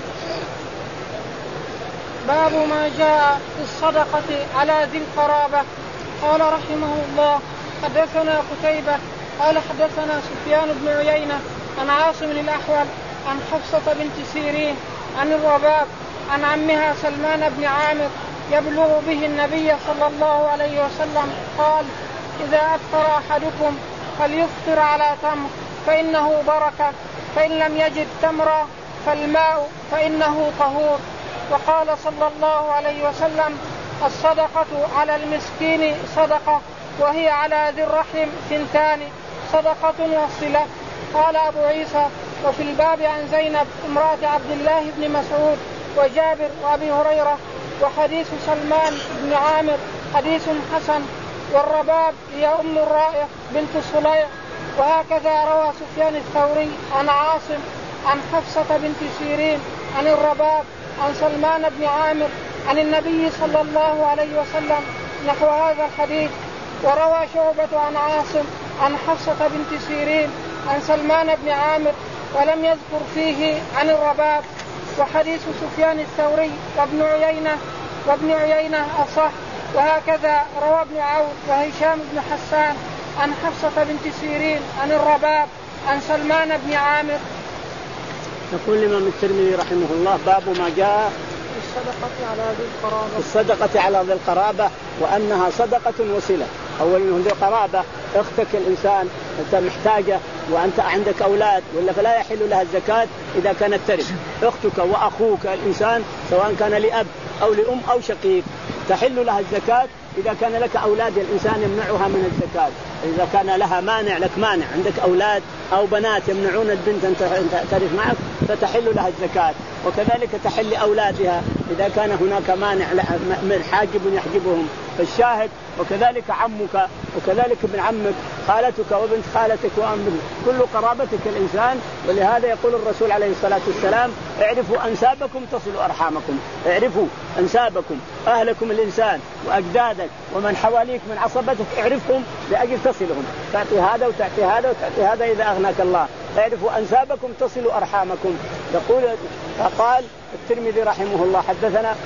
باب ما جاء في الصدقة على ذي القرابة. قال رحمه الله حدثنا قتيبة قال حدثنا سفيان بن عيينة عن عاصم الأحول عن حفصة بنت سيرين عن الرباب عن عمها سلمان بن عامر يبلغ به النبي صلى الله عليه وسلم قال إذا أفطر أحدكم فليفطر على تمر فإنه بركة فإن لم يجد تمرا فالماء فإنه طهور. وقال صلى الله عليه وسلم الصدقة على المسكين صدقة وهي على ذي الرحم ثنتان صدقة وصلة. قال أبو عيسى وفي الباب عن زينب امرأة عبد الله بن مسعود وجابر وأبي هريرة. وحديث سلمان بن عامر حديث حسن. والرباب هي أم الرائع بنت صليع. وهكذا روى سفيان الثوري عن عاصم عن حفصة بنت سيرين عن الرباب عن سلمان بن عامر عن النبي صلى الله عليه وسلم نحو هذا الحديث. وروى شعبة عن عاصم عن حفصة بنت سيرين عن سلمان بن عامر ولم يذكر فيه عن الرباب. وحديث سفيان الثوري وابن عيينة وابن عيينة أصح. وهكذا روى ابن عون وهشام بن حسان عن حفصة بنت سيرين عن الرباب عن سلمان بن عامر. يقول الإمام الترمذي رحمه الله باب ما جاء الصدقة على ذي القرابة الصدقة على ذي القرابة وأنها صدقة وصلة. أولا ذي القرابة أختك الإنسان أنت محتاجة وأنت عندك أولاد ولا فلا يحل لها الزكاة إذا كانت ترث. أختك وأخوك الإنسان سواء كان لأب أو لأم أو شقيق تحل لها الزكاة إذا كان لك أولاد الإنسان يمنعها من الزكاة. إذا كان لها مانع لك مانع عندك أولاد أو بنات يمنعون البنت أن ترث معك فتحل لها الزكاة. وكذلك تحل أولادها إذا كان هناك مانع من حاجب يحجبهم. فالشاهد وكذلك عمك وكذلك ابن عمك خالتك وبنت خالتك وأم كل قرابتك الإنسان. ولهذا يقول الرسول عليه الصلاة والسلام اعرفوا أنسابكم تصلوا أرحامكم. اعرفوا أنسابكم أهلكم الإنسان وأجدادك ومن حواليك من عصبتك اعرفهم لأجل تصلهم. تعطي هذا وتعطي هذا وتعطي هذا إذا أغناك الله. اعرفوا أنسابكم تصلوا أرحامكم. يقول قال الترمذي رحمه الله حدثنا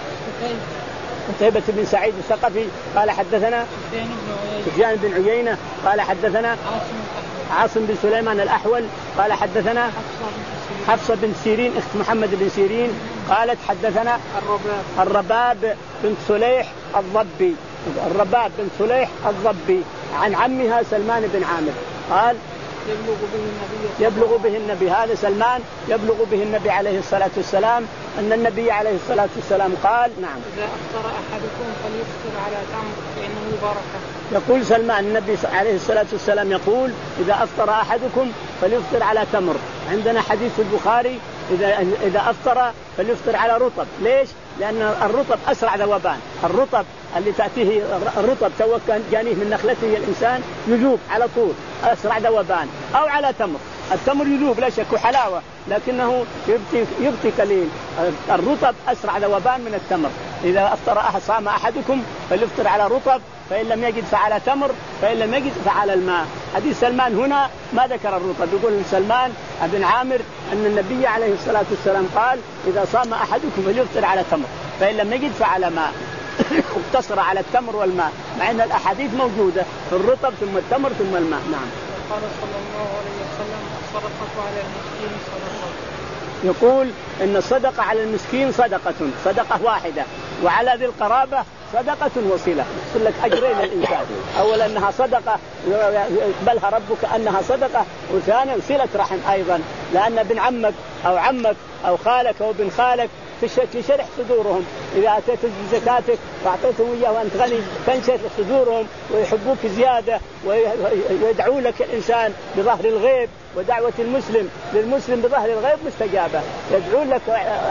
قتيبة بن سعيد الثقفي قال حدثنا سفيان بن عيينة قال حدثنا عاصم بن سليمان الأحول قال حدثنا حفصة بن سيرين اخت محمد بن سيرين قالت حدثنا الرباب, الرباب بن صليح الضبي الرباب بن صليح الضبي عن عمها سلمان بن عامر قال يبلغ به النبي يبلغ به النبي هذا سلمان يبلغ به النبي عليه الصلاة والسلام أن النبي عليه الصلاة والسلام قال نعم إذا أفطر أحدكم فليفطر على تمر فإنه بركة. يقول سلمان النبي عليه الصلاة والسلام يقول إذا أفطر أحدكم فليفطر على تمر. عندنا حديث في البخاري إذا إذا أفطر فليفطر على رطب. ليش؟ لأن الرطب أسرع ذوبان. الرطب اللي تأتيه الرطب سواء كان جانيه من نخلته الإنسان يذوب على طول أسرع ذوبان أو على تمر. التمر يذوب لا شك حلاوة لكنه يبقي يبقي قليل. الرطب أسرع ذوبان من التمر. إذا أفطر أحد صام أحدكم فليفطر على رطب فإن لم يجد فعلى تمر فإن لم يجد فعلى الماء. حديث سلمان هنا ما ذكر الرطب. يقول سلمان بن عامر أن النبي عليه الصلاة والسلام قال إذا صام أحدكم فليفطر على تمر فإن لم يجد فعلى ماء. اقتصر على التمر والماء مع أن الأحاديث موجودة في الرطب ثم التمر ثم الماء. نعم. قال صلى الله عليه وسلم الصدقة على المسكين صدقة. يقول إن الصدقة على المسكين صدقة صدقة واحدة وعلى ذي القرابة صدقة وصلة. يقول لك أجرين الإنسان أولا أنها صدقة يقبلها ربك أنها صدقة وثانيا صلة رحم أيضا لأن ابن عمك أو عمك أو خالك أو ابن خالك في شرح صدورهم إذا أتيت بزكاتك فأعطيتهم إياه وأنت غني تنشرح صدورهم ويحبوك زيادة ويدعو لك الإنسان بظهر الغيب. ودعوة المسلم للمسلم بظهر الغيب مستجابة. يدعو لك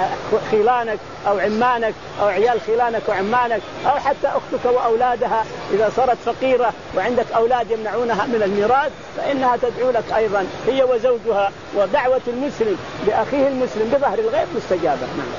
خيلانك أو عمانك أو عيال خيلانك وعمانك أو حتى أختك وأولادها إذا صارت فقيرة وعندك أولاد يمنعونها من الميراث فإنها تدعو لك أيضا هي وزوجها. ودعوة المسلم لأخيه المسلم بظهر الغيب مستجابة. نعم.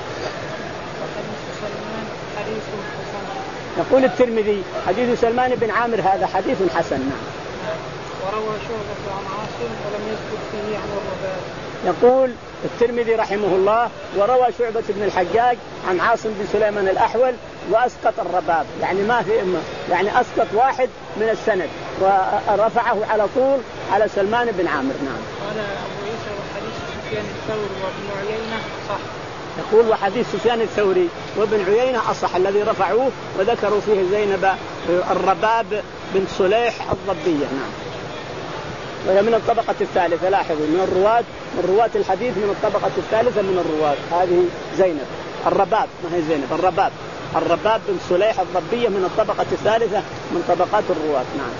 يقول الترمذي حديث سلمان بن عامر هذا حديث حسن. نعم. وروى شعبة عن عاصم ولم يذكر فيه عن الرباب. يقول الترمذي رحمه الله وروى شعبة بن الحجاج عن عاصم بن سليمان الأحول وأسقط الرباب يعني ما في إما يعني أسقط واحد من السند ورفعه على طول على سلمان بن عامر. نعم. قال أبو عيسى وحديث سفيان الثوري وابن عيينة صح. يقول وحديث سفيان الثوري وابن عيينة أصح الذي رفعوه وذكروا فيه زينب الرباب بن صليح الضبية. نعم. وهي من الطبقة الثالثة. لاحظوا من الرواة من رواة الحديث من الطبقة الثالثة من الرواة. هذه زينب الرباب ما هي زينب الرباب الرباب بن صليح الضبية من الطبقة الثالثة من طبقات الرواة. نعم.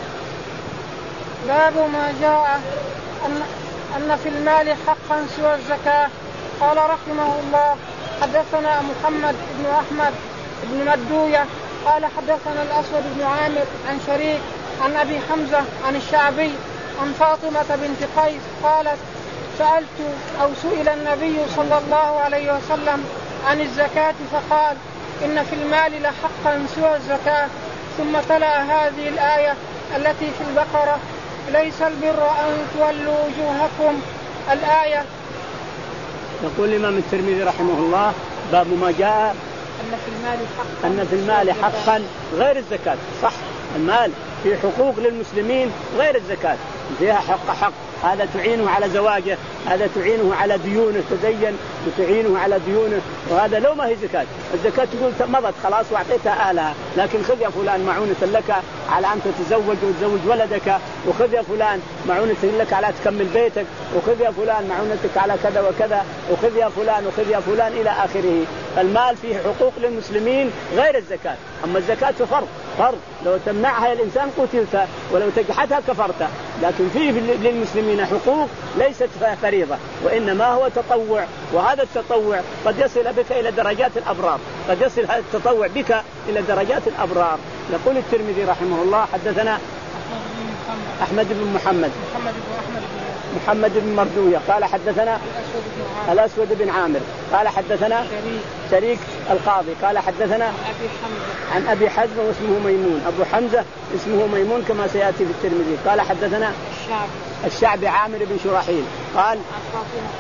باب ما جاء أن, أن في المال حقا سوى الزكاة. قال رحمه الله حدثنا محمد بن أحمد بن مدوية قال حدثنا الأسود بن عامر عن شريك عن أبي حمزة عن الشعبي عن فاطمة بنت قيس قالت سألت أو سئل النبي صلى الله عليه وسلم عن الزكاة فقال إن في المال لحقا سوى الزكاة ثم تلا هذه الآية التي في البقرة ليس البر أن تولوا وجوهكم الآية. يقول الإمام الترمذي رحمه الله باب ما جاء أن في المال حقا أن في المال حقا غير الزكاة. صح المال في حقوق للمسلمين غير الزكاة فيها حق حق هذا تعينه على زواجه هذا تعينه على ديونه تزين وتعينه على ديونه وهذا لو ما هي زكاة. الزكاة تقول مضت خلاص وأعطيتها أهلها لكن خذ يا فلان معونة لك على أن تتزوج وتزوج ولدك وخذ يا فلان معونة لك على تكمل بيتك وخذ يا فلان معونتك على كذا وكذا وخذ يا فلان وخذ يا فلان إلى آخره. المال فيه حقوق للمسلمين غير الزكاة. أما الزكاة فرض فرض لو تمنعها الإنسان قتلت ولو تجحتها كفرت. لكن فيه للمسلمين حقوق ليست فريضة وإنما هو تطوع وهذا التطوع قد يصل بك إلى درجات الأبرار قد يصل هذا التطوع بك إلى درجات الأبرار. يقول الترمذي رحمه الله حدثنا أحمد بن محمد محمد بن أحمد محمد بن مردوية قال حدثنا الأسود بن عامر قال حدثنا شريك القاضي قال حدثنا عن أبي حزم واسمه ميمون أبو حمزة اسمه ميمون كما سيأتي في الترمذي قال حدثنا الشعبي عامر بن شراحيل قال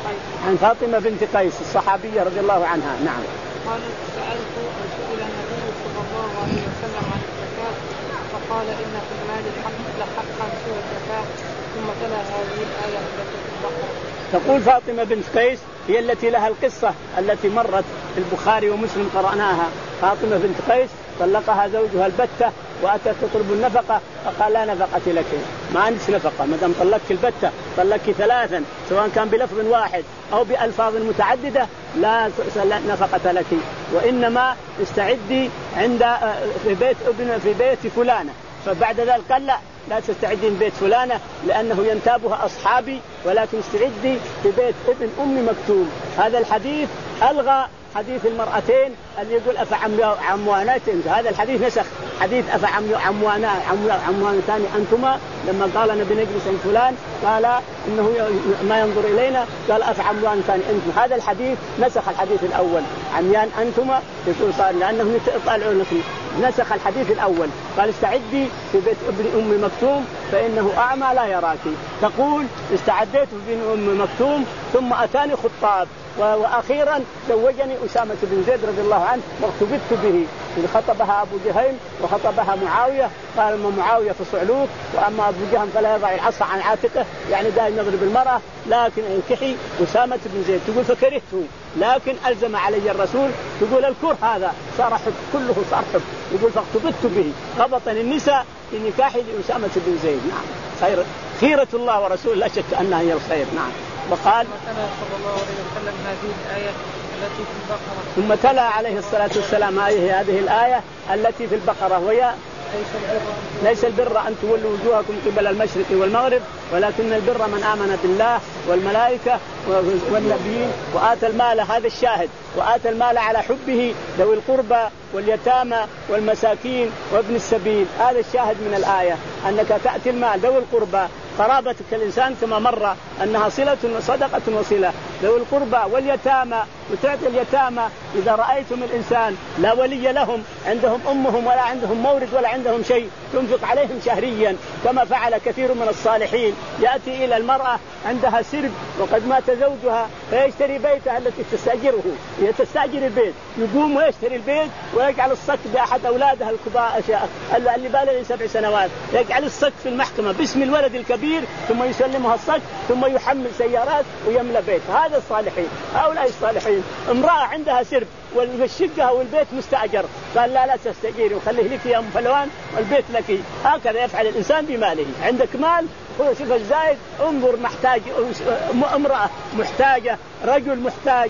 قيس. عن فاطمة بنت قيس الصحابية رضي الله عنها. نعم. قال سألت سئل النبي صلى الله عليه وسلم عن الزكاة فقال إن في المال حق لحقا سوى الزكاة ثم تلا هذه الآية التي في البقرة. تقول فاطمة بنت قيس هي التي لها القصة التي مرت في البخاري ومسلم قرأناها. فاطمة بنت قيس طلقها زوجها البتة وأتت تطلب النفقة فقال لا نفقة لك، ما عندك نفقة ما دام طلقت البتة طلقت ثلاثا سواء كان بلفظ واحد أو بألفاظ متعددة لا نفقة لك، وإنما استعدي عند في بيت ابن في بيت فلانة. فبعد ذلك قال لا لا تستعدين بيت فلانة لأنه ينتابها أصحابي، ولكن استعدي في بيت ابن أم مكتوم. هذا الحديث ألغى حديث المرأتين اللي يقول أفعموانتين، هذا الحديث نسخ حديث أفعموانتان أنتما لما قال نبي نجلس عند فلان قال إنه ما ينظر إلينا قال أفعموانتان أنتم. هذا الحديث نسخ الحديث الأول عميان أنتما يقول صار لأنهم يطالعون لكم، نسخ الحديث الأول قال استعدي في بيت ابن أم مكتوم فإنه أعمى لا يراك. تقول استعديت في ابن أم مكتوم ثم أتاني خطاب وأخيرا زوجني أسامة بن زيد رضي الله عنه واغتبطت به. خطبها أبو جهيم وخطبها معاوية قال أما معاوية فصعلوك وأما أبو جهيم فلا يضع العصا عن عاتقه، يعني دائما يضرب المرأة، لكن انكحي أسامة بن زيد. تقول فكرهته لكن ألزم علي الرسول. تقول الكره هذا صار حب كله صار حب. يقول فاغتبطت به ربطني النساء في نكاحي لأسامة بن زيد. نعم خير خيرة الله ورسوله لا شك أنها هي الخير. نعم. وقال صلى الله عليه وسلم هذه الآية التي في البقرة ثم تلا عليه الصلاة والسلام هذه هذه الآية التي في البقرة وهي ليس البر ليس البر أن تولوا وجوهكم قبل المشرق والمغرب ولكن البر من آمن بالله والملائكة والنبيين وآتى المال. هذا الشاهد وآتى المال على حبه ذوي القربى واليتامى والمساكين وابن السبيل. هذا الشاهد من الآية أنك تأتي المال ذوي القربى قرابتك الإنسان كما مر أنها صلة وصدقة وصلة ذوي القربى واليتامى وتعطي اليتامى. إذا رأيتم الإنسان لا ولي لهم عندهم أمهم ولا عندهم مورد ولا عندهم شيء تنفق عليهم شهريا كما فعل كثير من الصالحين. يأتي إلى المرأة عندها سرب وقد مات زوجها فيشتري بيتها التي تستأجره، هي تستأجر البيت، يقوم ويشتري البيت ويجعل الصك بأحد أولادها الكبار اللي بالغ سبع سنوات، يجعل الصك في المحكمة باسم الولد الكبير ثم يسلمها الصك ثم يحمل سيارات ويملى بيت. هذا الصالحين. هؤلاء الصالحين. امرأة عندها سرب والشقة والبيت مستأجر قال لا لا تستأجري وخليه لك يا أم فلوان والبيت لك. هكذا يفعل الإنسان بماله. عندك مال شوف الزايد انظر محتاج امرأة محتاجة رجل محتاج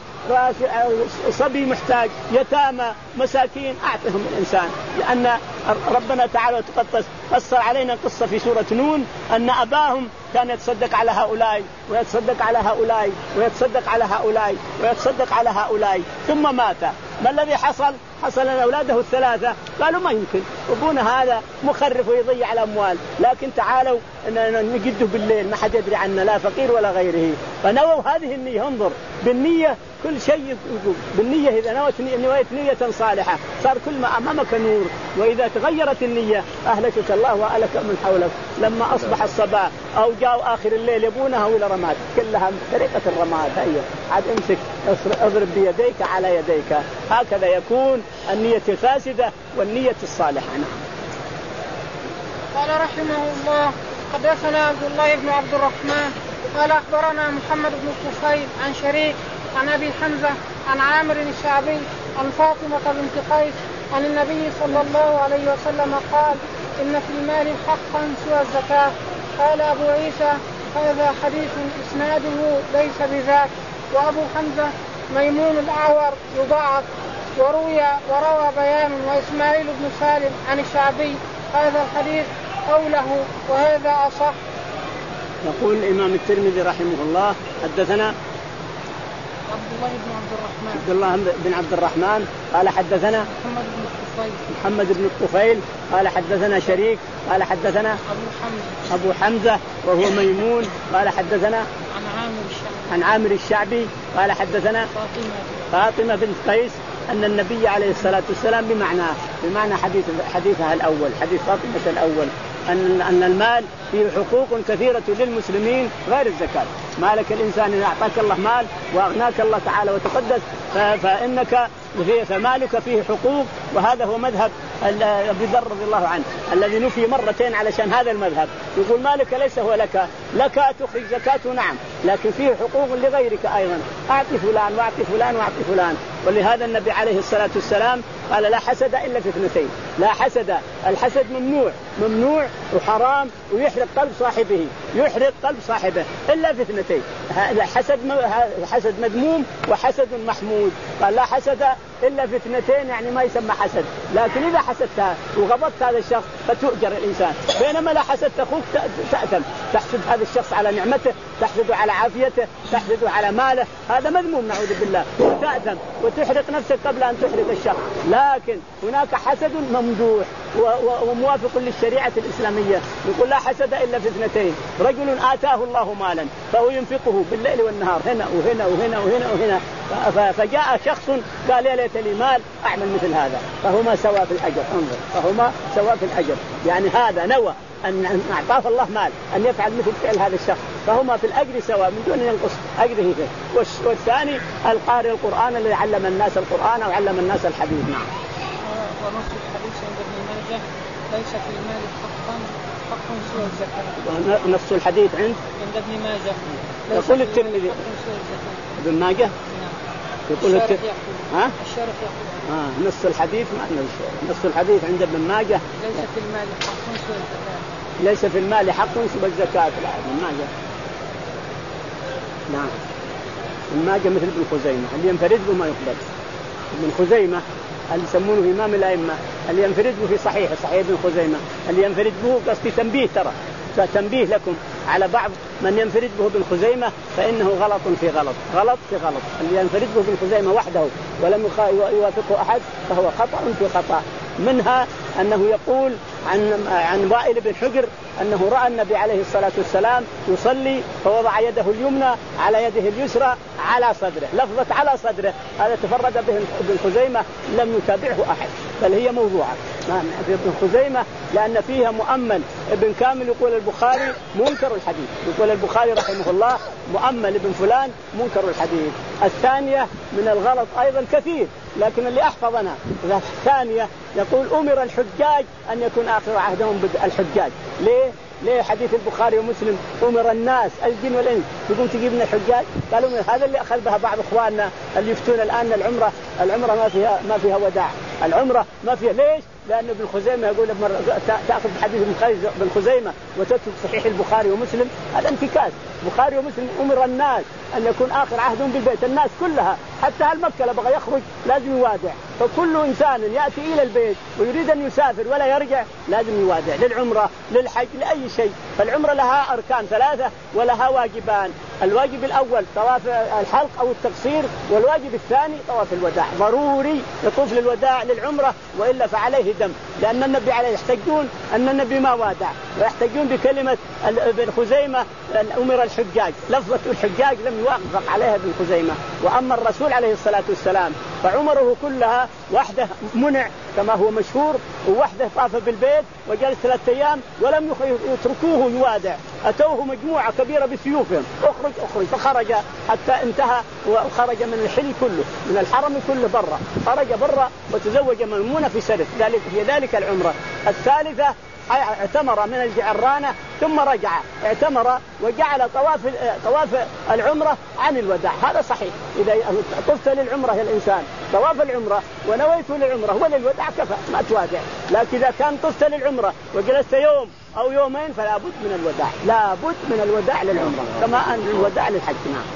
صبي محتاج يتامى مساكين أعطهم الإنسان. لأن ربنا تعالى تقص قصر علينا قصة في سورة نون أن أباهم كان يتصدق على هؤلاء ويتصدق على هؤلاء ويتصدق على هؤلاء ويتصدق على هؤلاء ثم مات. ما الذي حصل؟ حصل أن أولاده الثلاثة قالوا ما يمكن أبونا هذا مخرف ويضيع الأموال، لكن تعالوا نجده بالليل ما حد يدري عنا لا فقير ولا غيره. فنووا هذه النية. انظر بالنية كل شيء بالنية. إذا نويت نويت نية صالحة صار كل ما أمامك نور، وإذا تغيرت النية أهلكك الله وأهلك من حولك. لما أصبح الصباح أو جاء آخر الليل يبونها إلى رماد كلها طريقة الرماد. هي عاد امسك اضرب بيديك على يديك. هكذا يكون النية الفاسدة والنية الصالحة. قال رحمه الله حدثنا عبد الله بن عبد الرحمن قال أخبرنا محمد بن الطفيل عن شريك عن أبي حمزة عن عامر الشعبي عن فاطمة بنت قيس عن النبي صلى الله عليه وسلم قال إن في المال حقا سوى الزكاة. قال أبو عيسى هذا حديث إسناده ليس بذاك. وأبو حمزة ميمون الأعور يضاعف وروي وروى بيان وإسماعيل بن سالم عن الشعبي هذا الحديث قوله وهذا أصح. يقول الإمام الترمذي رحمه الله حدثنا عبد الله بن عبد الرحمن عبد الله بن عبد الرحمن قال حدثنا محمد بن الطفيل محمد بن الطفيل قال حدثنا شريك قال حدثنا أبو حمزة أبو حمزة وهو ميمون قال حدثنا عن عامر الشعبي عن عامر الشعبي قال حدثنا فاطمة فاطمة بنت قيس أن النبي عليه الصلاة والسلام بمعناه بمعنى حديث حديثها الأول حديث فاطمة الأول أن أن المال فيه حقوق كثيرة للمسلمين غير الزكاة. مالك الإنسان إذا أعطاك الله مال وأغناك الله تعالى وتقدس فإنك فمالك فيه حقوق. وهذا هو مذهب أبي ذر رضي الله عنه الذي نفي مرتين علشان هذا المذهب، يقول مالك ليس هو لك، لك تخرج زكاة نعم، لكن فيه حقوق لغيرك أيضا، أعطي فلان وأعطي فلان وأعطي فلان. ولهذا النبي عليه الصلاة والسلام قال لا حسد إلا في اثنتين، لا حسد، الحسد ممنوع ممنوع وحرام ويحرق قلب صاحبه، يحرق قلب صاحبه إلا في اثنتين، حسد حسد مذموم وحسد محمود. قال لا حسد إلا في اثنتين يعني ما يسمى حسد، لكن إذا حسدتها وغضبت هذا الشخص فتؤجر الإنسان، بينما لا حسدت أخوك تأثم، تحسد هذا الشخص على نعمته، تحسده على عافيته، تحسده على ماله، هذا مذموم نعوذ بالله، وتأثم وتحرق نفسك قبل أن تحرق الشخص. لكن هناك حسد ممدوح وموافق للشريعة الإسلامية، يقول لا حسد إلا في اثنتين، رجل آتاه الله مالا فهو ينفقه بالليل والنهار هنا وهنا وهنا وهنا وهنا، فجاء شخص قال يا ليت لي مال أعمل مثل هذا، فهما سوا في الأجر، انظر فهما سوا في الأجر، يعني هذا نوى أن أعطاه الله مال أن يفعل مثل فعل هذا الشخص، فهما في الأجر سواء من دون ينقص أجره فيه. والثاني القارئ القرآن الذي علم الناس القرآن أو علم الناس الحديث. نعم. ونص الحديث عند ابن ماجه ليس في المال حقا حق سوى الزكاة. نص الحديث عند عند ابن ماجه يقول الترمذي ابن ماجه يقول الترمذي ها الشارح يقول آه نص الحديث ما نص الحديث عند ابن ماجه ليس في المال حق سوى الزكاة، ليس في المال حق سوى الزكاة. ابن ماجه نعم ابن ماجه مثل ابن خزيمة اللي ينفرد به ما يقبل. ابن خزيمة اللي يسمونه إمام الأئمة اللي ينفرد به في صحيح صحيح ابن خزيمة اللي ينفرد به قصدي تنبيه، ترى تنبيه لكم على بعض من ينفرد به ابن خزيمة فإنه غلط في غلط غلط في غلط. اللي ينفرد به ابن خزيمة وحده ولم يوافقه أحد فهو خطأ في خطأ. منها أنه يقول عن عن وائل بن حجر أنه رأى النبي عليه الصلاة والسلام يصلي فوضع يده اليمنى على يده اليسرى على صدره، لفظة على صدره هذا تفرد به ابن خزيمة لم يتابعه أحد، بل هي موضوعة في ابن خزيمة لأن فيها مؤمل. ابن كامل يقول البخاري منكر الحديث، يقول البخاري رحمه الله مؤمل ابن فلان منكر الحديث. الثانية من الغلط أيضا كثير لكن اللي أحفظنا الثانية يقول أمر الحجاج أن يكون آخر عهدهم بالحجاج. ليه؟ ليه حديث البخاري ومسلم أمر الناس الجن والإنس يقول تجيب من الحجاج؟ قالوا هذا اللي أخذ بها بعض إخواننا اللي يفتون الآن العمرة العمرة ما فيها ما فيها وداع، العمرة ما فيها. ليش؟ لأن ابن خزيمة يقول تأخذ حديث ابن خزيمة وتترك صحيح البخاري ومسلم، هذا انتكاس. البخاري ومسلم أمر الناس أن يكون آخر عهدهم بالبيت، الناس كلها حتى هالمكة بغى يخرج لازم يوادع، فكل إنسان يأتي إلى البيت ويريد أن يسافر ولا يرجع لازم يوادع للعمرة للحج لأي شيء. فالعمرة لها أركان ثلاثة ولها واجبان، الواجب الأول طواف الحلق أو التقصير، والواجب الثاني طواف الوداع. ضروري يطوف للوداع للعمرة وإلا فعليه دم، لأن النبي عليه يحتجون أن النبي ما وادع ويحتجون بكلمة ابن خزيمة أمر الحجاج، لفظة الحجاج لم يوافق عليها ابن خزيمة. وأما الرسول عليه الصلاة والسلام فعمره كلها وحده منع كما هو مشهور، ووحده طاف بالبيت وجلس ثلاثة أيام ولم يتركوه يوادع، أتوه مجموعة كبيرة بسيوفهم اخرج اخرج فخرج حتى انتهى وخرج من الحل كله من الحرم كله برا، خرج برا وتزوج ميمونة في سرف ذلك في ذلك العمرة. الثالثة اعتمر من الجعرانة ثم رجع اعتمر وجعل طواف طواف العمرة عن الوداع. هذا صحيح، إذا طفت للعمرة يا الإنسان طواف العمرة ونويت للعمرة وللوداع كفى ما توادع. لكن إذا كان طفت للعمرة وجلست يوم أو يومين فلا بد من الوداع، لا بد من الوداع للعمرة كما أن الوداع للحج. نعم.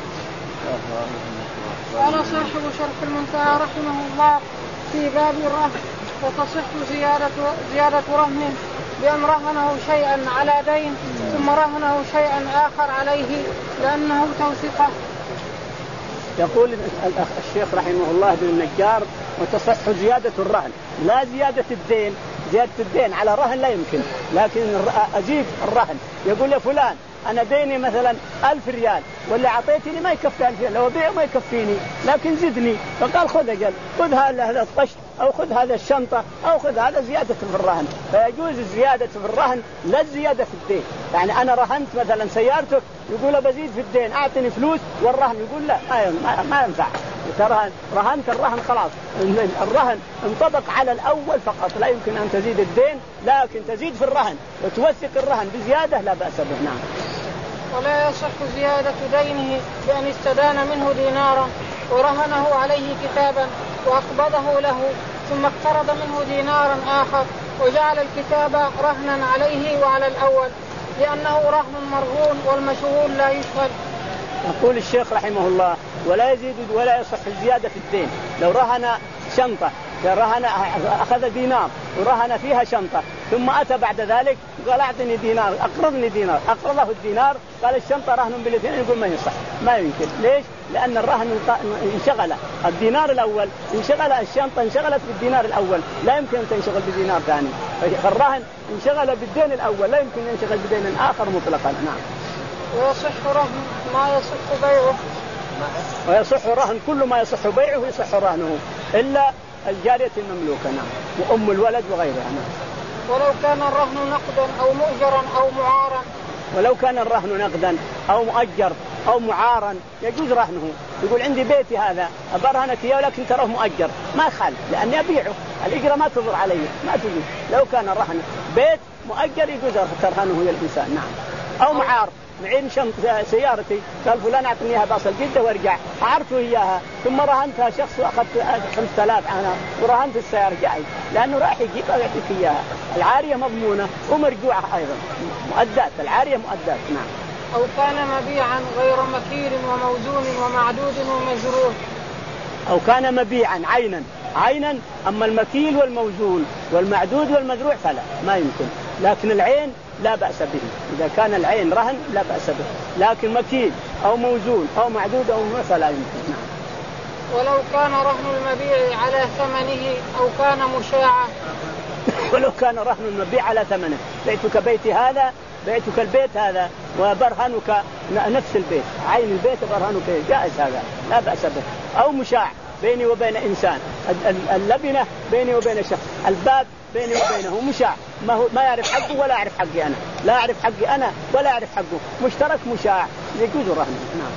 قال صاحب شرح المنتهى رحمه الله في باب الرهن وتصح زيادة زيادة رهن بأن رهنه شيئا على دين ثم رهنه شيئا آخر عليه لأنه توثيقه. يقول الشيخ رحمه الله بن النجار وتصح زيادة الرهن لا زيادة الدين. زيادة الدين على رهن لا يمكن، لكن أزيد الرهن يقول يا فلان أنا ديني مثلا ألف ريال واللي عطيتني ما يكفي ألف ريال، لو بيع ما يكفيني لكن زدني، فقال خذ أجل خذ هذا القشط أو خذ هذا الشنطة أو خذ هذا زيادة في الرهن. فيجوز الزيادة في الرهن لا الزيادة في الدين. يعني أنا رهنت مثلا سيارتك يقول بزيد في الدين أعطني فلوس، والرهن يقول لا ما, ما ينفع. ترهن رهنت الرهن خلاص، الرهن انطبق على الأول فقط، لا يمكن أن تزيد الدين، لكن تزيد في الرهن وتوثق الرهن بزيادة لا بأس به. نعم. ولا يصح زيادة دينه بأن استدان منه دينارا ورهنه عليه كتابا وأقبضه له ثم اقترض منه دينارا آخر وجعل الكتاب رهنا عليه وعلى الأول، لأنه رهن مرهون والمشغول لا يشغل. يقول الشيخ رحمه الله: ولا يزيد ولا يصح الزيادة في الدين. لو رهن شنطة، رهن أخذ دينار ورهن فيها شنطة، ثم أتى بعد ذلك قال أعطني دينار أقرضني دينار، أقرضه الدينار، قال الشنطة رهن بالاثنين، يقول ما يصح، ما يمكن. ليش؟ لأن الرهن انشغل، الدينار الأول انشغل، الشنطة انشغلت بالدينار الأول، لا يمكن أن تنشغل بدينار ثاني. فالرهن انشغل بالدين الأول، لا يمكن أن ينشغل بدين آخر مطلقا. نعم. ويصح رهن ما يصح بيعه. ويصح رهن كل ما يصح بيعه يصح رهنه إلا الجارية المملوكة. نعم. وأم الولد وغيرها. نعم. ولو كان الرهن نقدا أو مؤجرا أو معارا. ولو كان الرهن نقدا أو مؤجر أو معارا يجوز رهنه. يقول عندي بيتي هذا أبرهنك إياه ولكن تراه مؤجر، ما خال، لأني أبيعه، الإجرة ما تضر علي، ما تجوز. لو كان الرهن بيت مؤجر يجوز ترهنه يا الإنسان. نعم. أو معار، معين شنط سيارتي، قال فلان أعطني إياها باصل جدة وارجع، أعرفه إياها ثم رهنتها شخص وأخذت خمسة آلاف أنا ورهنت السيارة جاي، لأنه راح يجيبها ويعطيك إياها. العارية مضمونة ومرجوعة أيضا، مؤدات، العارية مؤدات. نعم. أو كان مبيعا غير مكيل وموزون ومعدود ومزروع. أو كان مبيعا عينا عينا، أما المكيل والموزون والمعدود والمزروع فلا، ما يمكن. لكن العين لا بأس به، إذا كان العين رهن لا بأس به، لكن مكيل أو موزون أو معدود أو مزروع فلا يمكن. نعم. ولو كان رهن المبيع على ثمنه أو كان مشاعا. ولو كان رهن المبيع على ثمنه، بعتك بيتي هذا، بعتك البيت هذا وبرهنك نفس البيت، عين البيت برهنك، جائز هذا لا بأس به. أو مشاع بيني وبين إنسان، اللبنة بيني وبين شخص، الباب بيني وبينه مشاع، ما هو ما يعرف حقه ولا أعرف حقي أنا، لا أعرف حقي أنا ولا أعرف حقه، مشترك مشاع يجوز رهنه. نعم.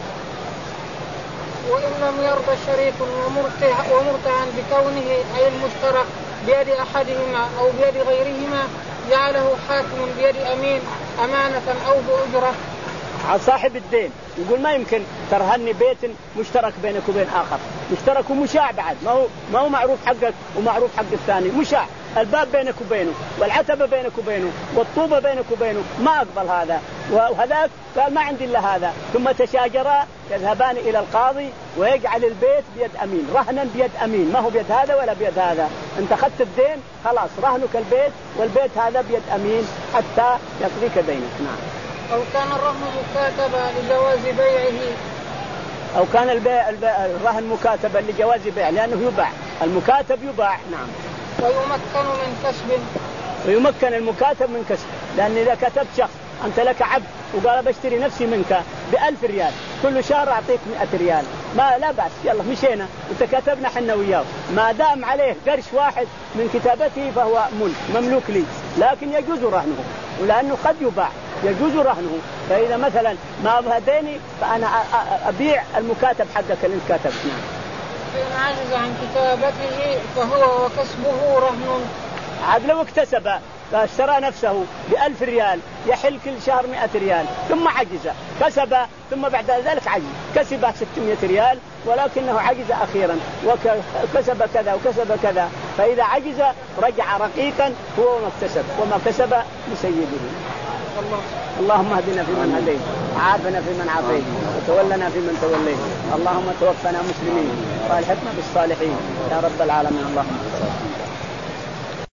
وإن لم يرضى الشريك ومرتهن بكونه أي المشترك بيد أحدهما أو بيد غيرهما جعله حاكم بيد أمين أمانة أو بأجرة. على صاحب الدين يقول ما يمكن ترهني بيت مشترك بينك وبين آخر، مشترك ومشاع بعد، ما هو ما هو معروف حقك ومعروف حق الثاني، مشاع، الباب بينك وبينه والعتبة بينك وبينه والطوبة بينك وبينه، ما أقبل هذا وهذاك، قال ما عندي إلا هذا، ثم تشاجرا يذهبان إلى القاضي ويجعل البيت بيد أمين، رهنا بيد أمين، ما هو بيد هذا ولا بيد هذا، أنت أخذت الدين خلاص رهنك البيت والبيت هذا بيد أمين حتى يقضيك دينك. نعم. أو كان الرهن مكاتبا لجواز بيعه. أو كان البيع الرهن مكاتبا لجواز بيع، لأنه يباع، المكاتب يباع. نعم. ويمكن من كسب. ويمكن المكاتب من كسب، لأن إذا كتبت شخص أنت لك عبد وقال بشتري نفسي منك بألف ريال، كل شهر أعطيك مئة ريال، ما لا بأس، يلا مشينا وتكاتبنا حنا وياه، ما دام عليه قرش واحد من كتابته فهو ملك مملوك لي، لكن يجوز رهنه، ولأنه قد يباع يجوز رهنه. فإذا مثلا ما أبهديني فأنا أبيع المكاتب حقك اللي انت كاتبت. نعم. فإن عجز عن كتابته فهو وكسبه رهن. عاد لو اكتسب فاشترى نفسه بألف ريال يحل كل شهر مئة ريال، ثم عجز كسب، ثم بعد ذلك عجز كسب ستمائة ريال ولكنه عجز أخيرا وكسب كذا وكسب كذا، فإذا عجز رجع رقيقا هو ما اكتسب وما كسب لسيده. الله. اللهم اهدنا فيمن هديت، وعافنا فيمن عافيت، وتولنا فيمن توليت، اللهم توفنا مسلمين والحقنا بالصالحين يا رب العالمين. اللهم